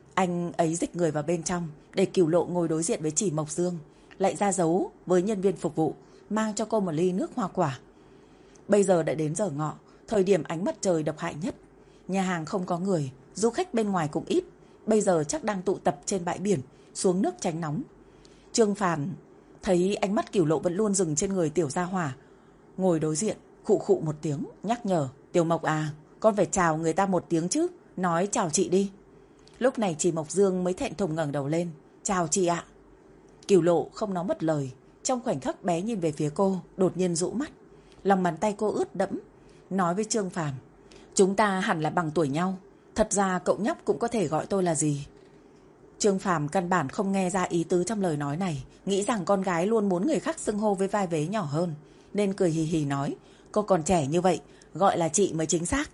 Anh ấy dịch người vào bên trong để Cửu Lộ ngồi đối diện với Chỉ Mộc Dương, lại ra dấu với nhân viên phục vụ, mang cho cô một ly nước hoa quả. Bây giờ đã đến giờ ngọ, thời điểm ánh mặt trời độc hại nhất. Nhà hàng không có người, du khách bên ngoài cũng ít, bây giờ chắc đang tụ tập trên bãi biển, xuống nước tránh nóng. Trương Phàm thấy ánh mắt Cửu Lộ vẫn luôn dừng trên người Tiểu Gia Hỏa, ngồi đối diện, khụ khụ một tiếng, nhắc nhở: Tiểu Mộc à, con phải chào người ta một tiếng chứ, nói chào chị đi. Lúc này Chỉ Mộc Dương mới thẹn thùng ngẩng đầu lên: Chào chị ạ. Cửu Lộ không nói mất lời, trong khoảnh khắc bé nhìn về phía cô, đột nhiên rũ mắt, lòng bàn tay cô ướt đẫm, nói với Trương Phàm: Chúng ta hẳn là bằng tuổi nhau, thật ra cậu nhóc cũng có thể gọi tôi là gì. Trương Phàm căn bản không nghe ra ý tứ trong lời nói này, nghĩ rằng con gái luôn muốn người khác xưng hô với vai vế nhỏ hơn, nên cười hì hì nói: Cô còn trẻ như vậy, gọi là chị mới chính xác.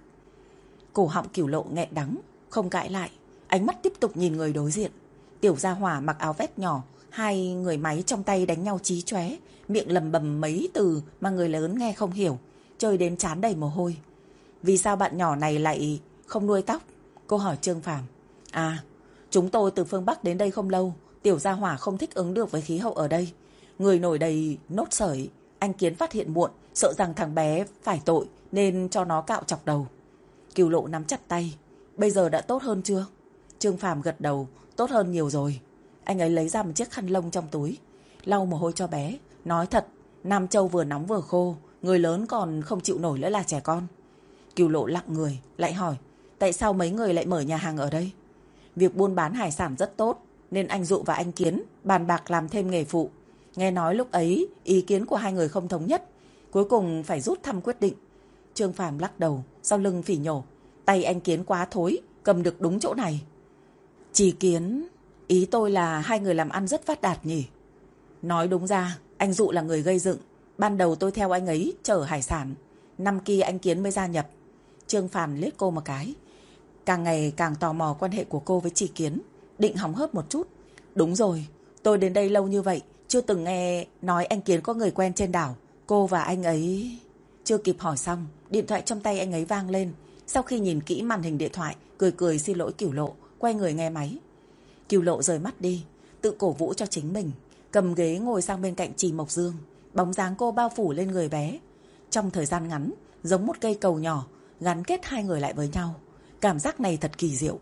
Cổ họng Cửu Lộ nghẹn đắng, không cãi lại, ánh mắt tiếp tục nhìn người đối diện. Tiểu Gia Hỏa mặc áo vest nhỏ, hai người máy trong tay đánh nhau chí chóe, miệng lầm bầm mấy từ mà người lớn nghe không hiểu, chơi đến trán đầy mồ hôi. Vì sao bạn nhỏ này lại không nuôi tóc? Cô hỏi Trương Phàm. À, chúng tôi từ phương Bắc đến đây không lâu, Tiểu Gia Hỏa không thích ứng được với khí hậu ở đây. Người nổi đầy nốt sởi, anh Kiến phát hiện muộn, sợ rằng thằng bé phải tội nên cho nó cạo chọc đầu. Cửu Lộ nắm chặt tay. Bây giờ đã tốt hơn chưa? Trương Phàm gật đầu. Tốt hơn nhiều rồi. Anh ấy lấy ra một chiếc khăn lông trong túi, lau mồ hôi cho bé, nói thật, Nam Châu vừa nóng vừa khô, người lớn còn không chịu nổi nữa là trẻ con. Cửu Lộ lặng người, lại hỏi: Tại sao mấy người lại mở nhà hàng ở đây? Việc buôn bán hải sản rất tốt, nên anh Dụ và anh Kiến bàn bạc làm thêm nghề phụ. Nghe nói lúc ấy ý kiến của hai người không thống nhất, cuối cùng phải rút thăm quyết định. Trương Phàm lắc đầu, sau lưng phỉ nhổ: Tay anh Kiến quá thối, cầm được đúng chỗ này. Chỉ Kiến, ý tôi là hai người làm ăn rất phát đạt nhỉ? Nói đúng ra, anh Dụ là người gây dựng. Ban đầu tôi theo anh ấy chở hải sản, năm kia anh Kiến mới gia nhập. Trương Phàm liếc cô một cái, càng ngày càng tò mò quan hệ của cô với Chỉ Kiến, định hóng hớp một chút. Đúng rồi, tôi đến đây lâu như vậy, chưa từng nghe nói anh Kiến có người quen trên đảo. Cô và anh ấy... Chưa kịp hỏi xong, điện thoại trong tay anh ấy vang lên. Sau khi nhìn kỹ màn hình điện thoại, cười cười xin lỗi Cửu Lộ, quay người nghe máy. Cửu Lộ rời mắt đi, tự cổ vũ cho chính mình, cầm ghế ngồi sang bên cạnh Chỉ Mộc Dương. Bóng dáng cô bao phủ lên người bé. Trong thời gian ngắn, giống một cây cầu nhỏ, gắn kết hai người lại với nhau. Cảm giác này thật kỳ diệu.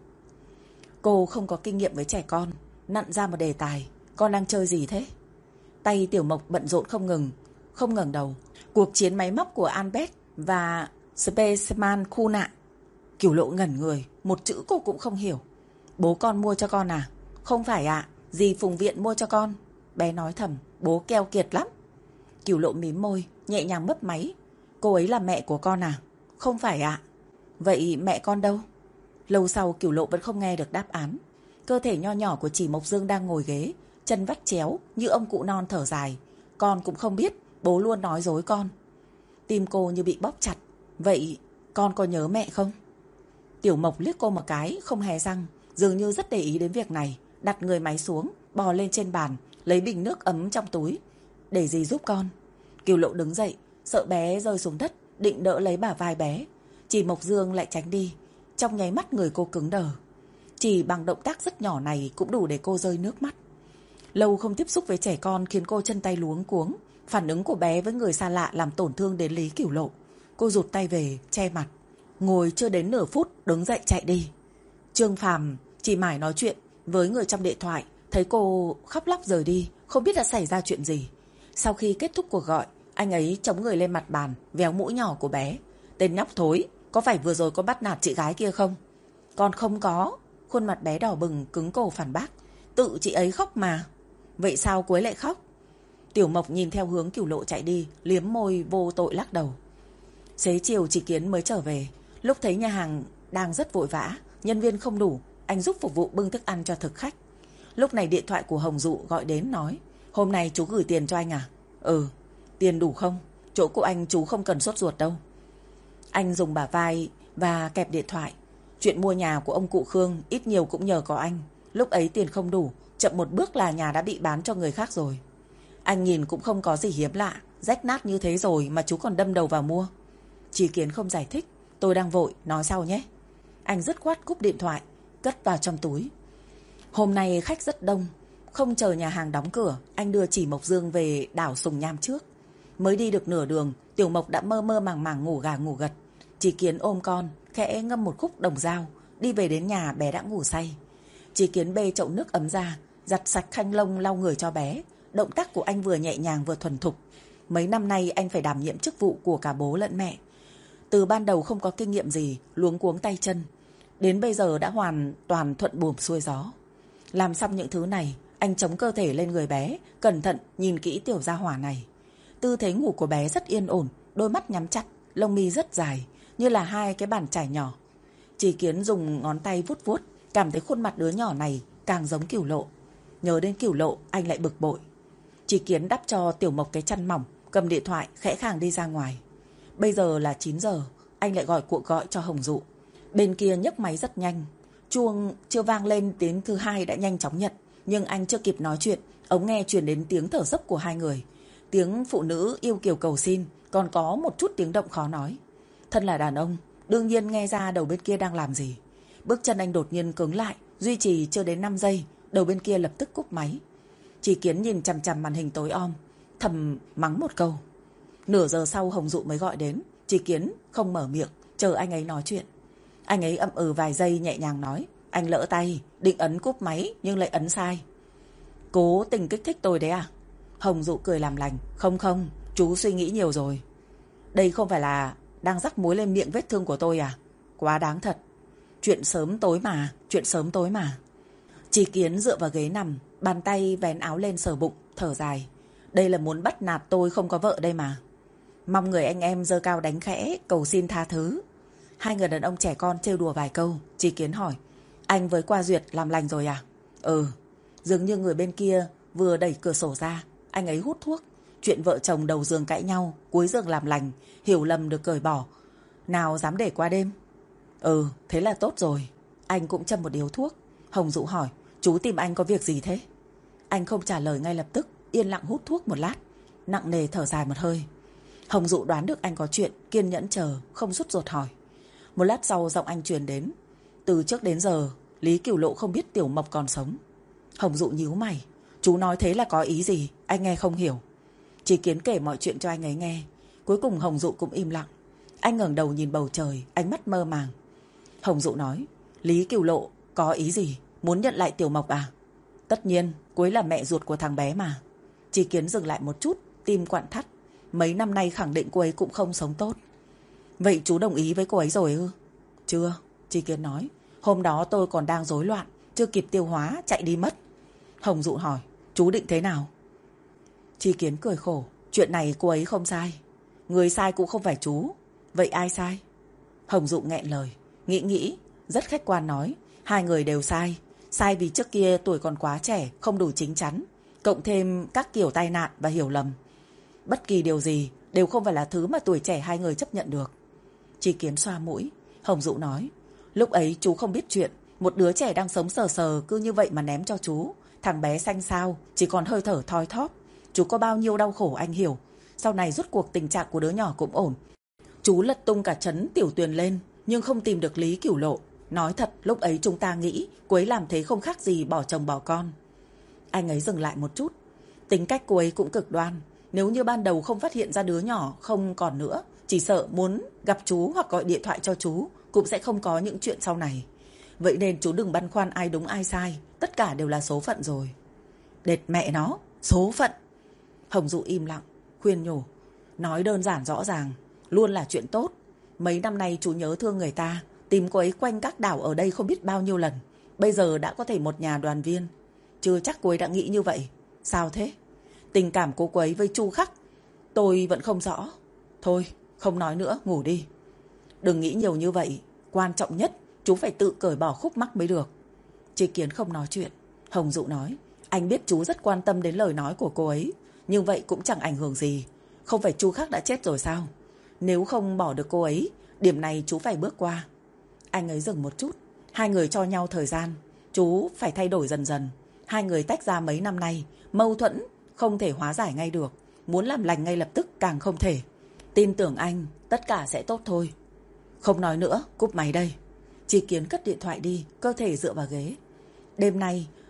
Cô không có kinh nghiệm với trẻ con, nặn ra một đề tài: Con đang chơi gì thế? Tay Tiểu Mộc bận rộn không ngừng, không ngẩng đầu. Cuộc chiến máy móc của Albert và Spaceman khu nạn. Cửu Lộ ngẩn người, một chữ cô cũng không hiểu. Bố con mua cho con à? Không phải ạ, à, dì Phùng Viện mua cho con. Bé nói thầm, bố keo kiệt lắm. Cửu Lộ mím môi, nhẹ nhàng mấp máy. Cô ấy là mẹ của con à? Không phải ạ. À. Vậy mẹ con đâu? Lâu sau Cửu Lộ vẫn không nghe được đáp án. Cơ thể nho nhỏ của Chỉ Mộc Dương đang ngồi ghế, chân vắt chéo như ông cụ non thở dài. Con cũng không biết, bố luôn nói dối con. Tim cô như bị bóp chặt. Vậy con có nhớ mẹ không? Tiểu Mộc liếc cô một cái, không hề răng, dường như rất để ý đến việc này. Đặt người máy xuống, bò lên trên bàn, lấy bình nước ấm trong túi. Để dì giúp con. Cửu Lộ đứng dậy, sợ bé rơi xuống đất, định đỡ lấy bả vai bé. Chỉ Mộc Dương lại tránh đi. Trong nháy mắt người cô cứng đờ. Chỉ bằng động tác rất nhỏ này cũng đủ để cô rơi nước mắt. Lâu không tiếp xúc với trẻ con khiến cô chân tay luống cuống. Phản ứng của bé với người xa lạ làm tổn thương đến Lý Cửu Lộ. Cô rụt tay về, che mặt. Ngồi chưa đến nửa phút, đứng dậy chạy đi. Trương Phàm chỉ mải nói chuyện với người trong điện thoại, thấy cô khóc lóc rời đi, không biết đã xảy ra chuyện gì. Sau khi kết thúc cuộc gọi, anh ấy chống người lên mặt bàn, véo mũi nhỏ của bé. Tên nhóc thối, có phải vừa rồi có bắt nạt chị gái kia không? Con không có. Khuôn mặt bé đỏ bừng, cứng cổ phản bác. Tự chị ấy khóc mà. Vậy sao cô ấy lại khóc? Tiểu Mộc nhìn theo hướng Cửu Lộ chạy đi, liếm môi vô tội lắc đầu. Xế chiều Chỉ Kiến mới trở về. Lúc thấy nhà hàng đang rất vội vã, nhân viên không đủ, anh giúp phục vụ bưng thức ăn cho thực khách. Lúc này điện thoại của Hồng Dụ gọi đến nói: Hôm nay chú gửi tiền cho anh à? Ừ. Tiền đủ không? Chỗ của anh chú không cần sốt ruột đâu. Anh dùng bả vai và kẹp điện thoại. Chuyện mua nhà của ông cụ Khương ít nhiều cũng nhờ có anh. Lúc ấy tiền không đủ, chậm một bước là nhà đã bị bán cho người khác rồi. Anh nhìn cũng không có gì hiếm lạ, rách nát như thế rồi mà chú còn đâm đầu vào mua. Chỉ Kiến không giải thích. Tôi đang vội, nói sau nhé. Anh dứt khoát cúp điện thoại, cất vào trong túi. Hôm nay khách rất đông. Không chờ nhà hàng đóng cửa, anh đưa Chỉ Mộc Dương về đảo Sùng Nham trước. Mới đi được nửa đường, Tiểu Mộc đã mơ mơ màng màng ngủ gà ngủ gật. Chỉ Kiến ôm con, khẽ ngâm một khúc đồng dao. Đi về đến nhà, bé đã ngủ say. Chỉ Kiến bê chậu nước ấm ra, giặt sạch khăn lông lau người cho bé. Động tác của anh vừa nhẹ nhàng vừa thuần thục. Mấy năm nay anh phải đảm nhiệm chức vụ của cả bố lẫn mẹ. Từ ban đầu không có kinh nghiệm gì, luống cuống tay chân. Đến bây giờ đã hoàn toàn thuận buồm xuôi gió. Làm xong những thứ này, anh chống cơ thể lên người bé, cẩn thận nhìn kỹ tiểu gia hỏa này. Tư thế ngủ của bé rất yên ổn, đôi mắt nhắm chặt, lông mi rất dài, như là hai cái bàn chải nhỏ. Chỉ Kiến dùng ngón tay vuốt vuốt, cảm thấy khuôn mặt đứa nhỏ này càng giống Cửu Lộ. Nhớ đến Cửu Lộ, anh lại bực bội. Chỉ Kiến đắp cho Tiểu Mộc cái chăn mỏng, cầm điện thoại khẽ khàng đi ra ngoài. Bây giờ là chín giờ, anh lại gọi cuộc gọi cho Hồng Dụ. Bên kia nhấc máy rất nhanh. Chuông chưa vang lên tiếng thứ hai đã nhanh chóng nhận. Nhưng anh chưa kịp nói chuyện, ống nghe truyền đến tiếng thở dốc của hai người. Tiếng phụ nữ yêu kiều cầu xin, còn có một chút tiếng động khó nói. Thân là đàn ông, đương nhiên nghe ra đầu bên kia đang làm gì. Bước chân anh đột nhiên cứng lại, duy trì chưa đến năm giây, đầu bên kia lập tức cúp máy. Chỉ Kiến nhìn chằm chằm màn hình tối om, thầm mắng một câu. Nửa giờ sau Hồng Dụ mới gọi đến. Chỉ Kiến không mở miệng, chờ anh ấy nói chuyện. Anh ấy ậm ừ vài giây nhẹ nhàng nói. Anh lỡ tay, định ấn cúp máy nhưng lại ấn sai. Cố tình kích thích tôi đấy à? Hồng Dụ cười làm lành. Không không, chú suy nghĩ nhiều rồi. Đây không phải là đang rắc muối lên miệng vết thương của tôi à? Quá đáng thật. Chuyện sớm tối mà, chuyện sớm tối mà. Chỉ Kiến dựa vào ghế nằm, bàn tay vén áo lên sờ bụng, thở dài. Đây là muốn bắt nạt tôi không có vợ đây mà. Mong người anh em giơ cao đánh khẽ, cầu xin tha thứ. Hai người đàn ông trẻ con trêu đùa vài câu. Chỉ Kiến hỏi. Anh với Qua Duyệt làm lành rồi à? Ừ. Dường như người bên kia vừa đẩy cửa sổ ra. Anh ấy hút thuốc. Chuyện vợ chồng đầu giường cãi nhau, cuối giường làm lành, hiểu lầm được cởi bỏ. Nào dám để qua đêm? Ừ, thế là tốt rồi. Anh cũng châm một điếu thuốc. Hồng Dụ hỏi. Chú tìm anh có việc gì thế? Anh không trả lời ngay lập tức, yên lặng hút thuốc một lát, nặng nề thở dài một hơi. Hồng Dụ đoán được anh có chuyện, kiên nhẫn chờ, không rút ruột hỏi. Một lát sau giọng anh truyền đến. Từ trước đến giờ, Lý Cửu Lộ không biết Tiểu Mộc còn sống. Hồng Dụ nhíu mày. Chú nói thế là có ý gì? Anh nghe không hiểu. Chỉ Kiến kể mọi chuyện cho anh ấy nghe. Cuối cùng Hồng Dụ cũng im lặng. Anh ngẩng đầu nhìn bầu trời, ánh mắt mơ màng. Hồng Dụ nói. Lý Cửu Lộ có ý gì? Muốn nhận lại Tiểu Mộc à? Tất nhiên, cô ấy là mẹ ruột của thằng bé mà. Chỉ Kiến dừng lại một chút, tim quặn thắt. Mấy năm nay khẳng định cô ấy cũng không sống tốt. Vậy chú đồng ý với cô ấy rồi ư? Chưa, Chỉ Kiến nói. Hôm đó tôi còn đang rối loạn, chưa kịp tiêu hóa, chạy đi mất. Hồng Dụ hỏi. Chú định thế nào? Chỉ Kiến cười khổ. Chuyện này cô ấy không sai. Người sai cũng không phải chú. Vậy ai sai? Hồng Dụ nghẹn lời. Nghĩ nghĩ, rất khách quan nói. Hai người đều sai. Sai vì trước kia tuổi còn quá trẻ, không đủ chín chắn. Cộng thêm các kiểu tai nạn và hiểu lầm. Bất kỳ điều gì đều không phải là thứ mà tuổi trẻ hai người chấp nhận được. Chỉ Kiến xoa mũi. Hồng Dụ nói. Lúc ấy chú không biết chuyện. Một đứa trẻ đang sống sờ sờ cứ như vậy mà ném cho chú. Thằng bé xanh xao, chỉ còn hơi thở thoi thóp. Chú có bao nhiêu đau khổ anh hiểu. Sau này rốt cuộc tình trạng của đứa nhỏ cũng ổn. Chú lật tung cả trấn Tiểu Tuyền lên, nhưng không tìm được Lý Cửu Lộ. Nói thật, lúc ấy chúng ta nghĩ cô ấy làm thế không khác gì bỏ chồng bỏ con. Anh ấy dừng lại một chút. Tính cách cô ấy cũng cực đoan. Nếu như ban đầu không phát hiện ra đứa nhỏ không còn nữa, chỉ sợ muốn gặp chú hoặc gọi điện thoại cho chú cũng sẽ không có những chuyện sau này. Vậy nên chú đừng băn khoăn ai đúng ai sai. Tất cả đều là số phận rồi. Đệt mẹ nó, số phận. Hồng Dụ im lặng, khuyên nhủ. Nói đơn giản rõ ràng, luôn là chuyện tốt. Mấy năm nay chú nhớ thương người ta, tìm cô ấy quanh các đảo ở đây không biết bao nhiêu lần. Bây giờ đã có thể một nhà đoàn viên. Chưa chắc cô ấy đã nghĩ như vậy. Sao thế? Tình cảm của cô ấy với Chu Khắc tôi vẫn không rõ. Thôi, không nói nữa, ngủ đi. Đừng nghĩ nhiều như vậy. Quan trọng nhất, chú phải tự cởi bỏ khúc mắc mới được. Chỉ Kiến không nói chuyện. Hồng Dụ nói. Anh biết chú rất quan tâm đến lời nói của cô ấy. Nhưng vậy cũng chẳng ảnh hưởng gì. Không phải Chu Khắc đã chết rồi sao? Nếu không bỏ được cô ấy, điểm này chú phải bước qua. Anh ấy dừng một chút. Hai người cho nhau thời gian. Chú phải thay đổi dần dần. Hai người tách ra mấy năm nay, mâu thuẫn không thể hóa giải ngay được. Muốn làm lành ngay lập tức càng không thể. Tin tưởng anh, tất cả sẽ tốt thôi. Không nói nữa, cúp máy đây. Chỉ Kiến cất điện thoại đi, cơ thể dựa vào ghế. Đêm nay,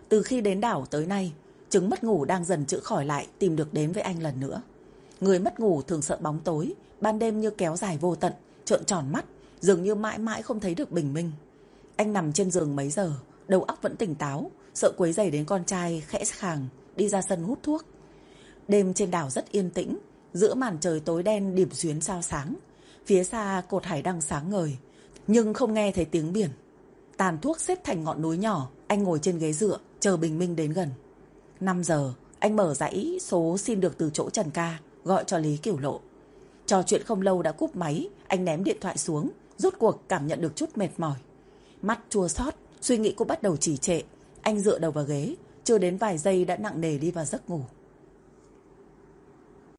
Từ khi đến đảo tới nay, chứng mất ngủ đang dần chữa khỏi lại tìm được đến với anh lần nữa. Người mất ngủ thường sợ bóng tối, ban đêm như kéo dài vô tận, trợn tròn mắt, dường như mãi mãi không thấy được bình minh. Anh nằm trên giường mấy giờ, đầu óc vẫn tỉnh táo, sợ quấy rầy đến con trai khẽ khàng đi ra sân hút thuốc. Đêm trên đảo rất yên tĩnh, giữa màn trời tối đen điểm xuyến sao sáng. Phía xa cột hải đăng sáng ngời, nhưng không nghe thấy tiếng biển. Tàn thuốc xếp thành ngọn núi nhỏ, anh ngồi trên ghế dựa, chờ bình minh đến gần. năm giờ, anh mở dãy số xin được từ chỗ Trần Ca, gọi cho Lý Cửu Lộ. Trò chuyện không lâu đã cúp máy, anh ném điện thoại xuống, rốt cuộc cảm nhận được chút mệt mỏi. Mắt chua xót, suy nghĩ cũng bắt đầu trì trệ. Anh dựa đầu vào ghế, chưa đến vài giây đã nặng nề đi vào giấc ngủ.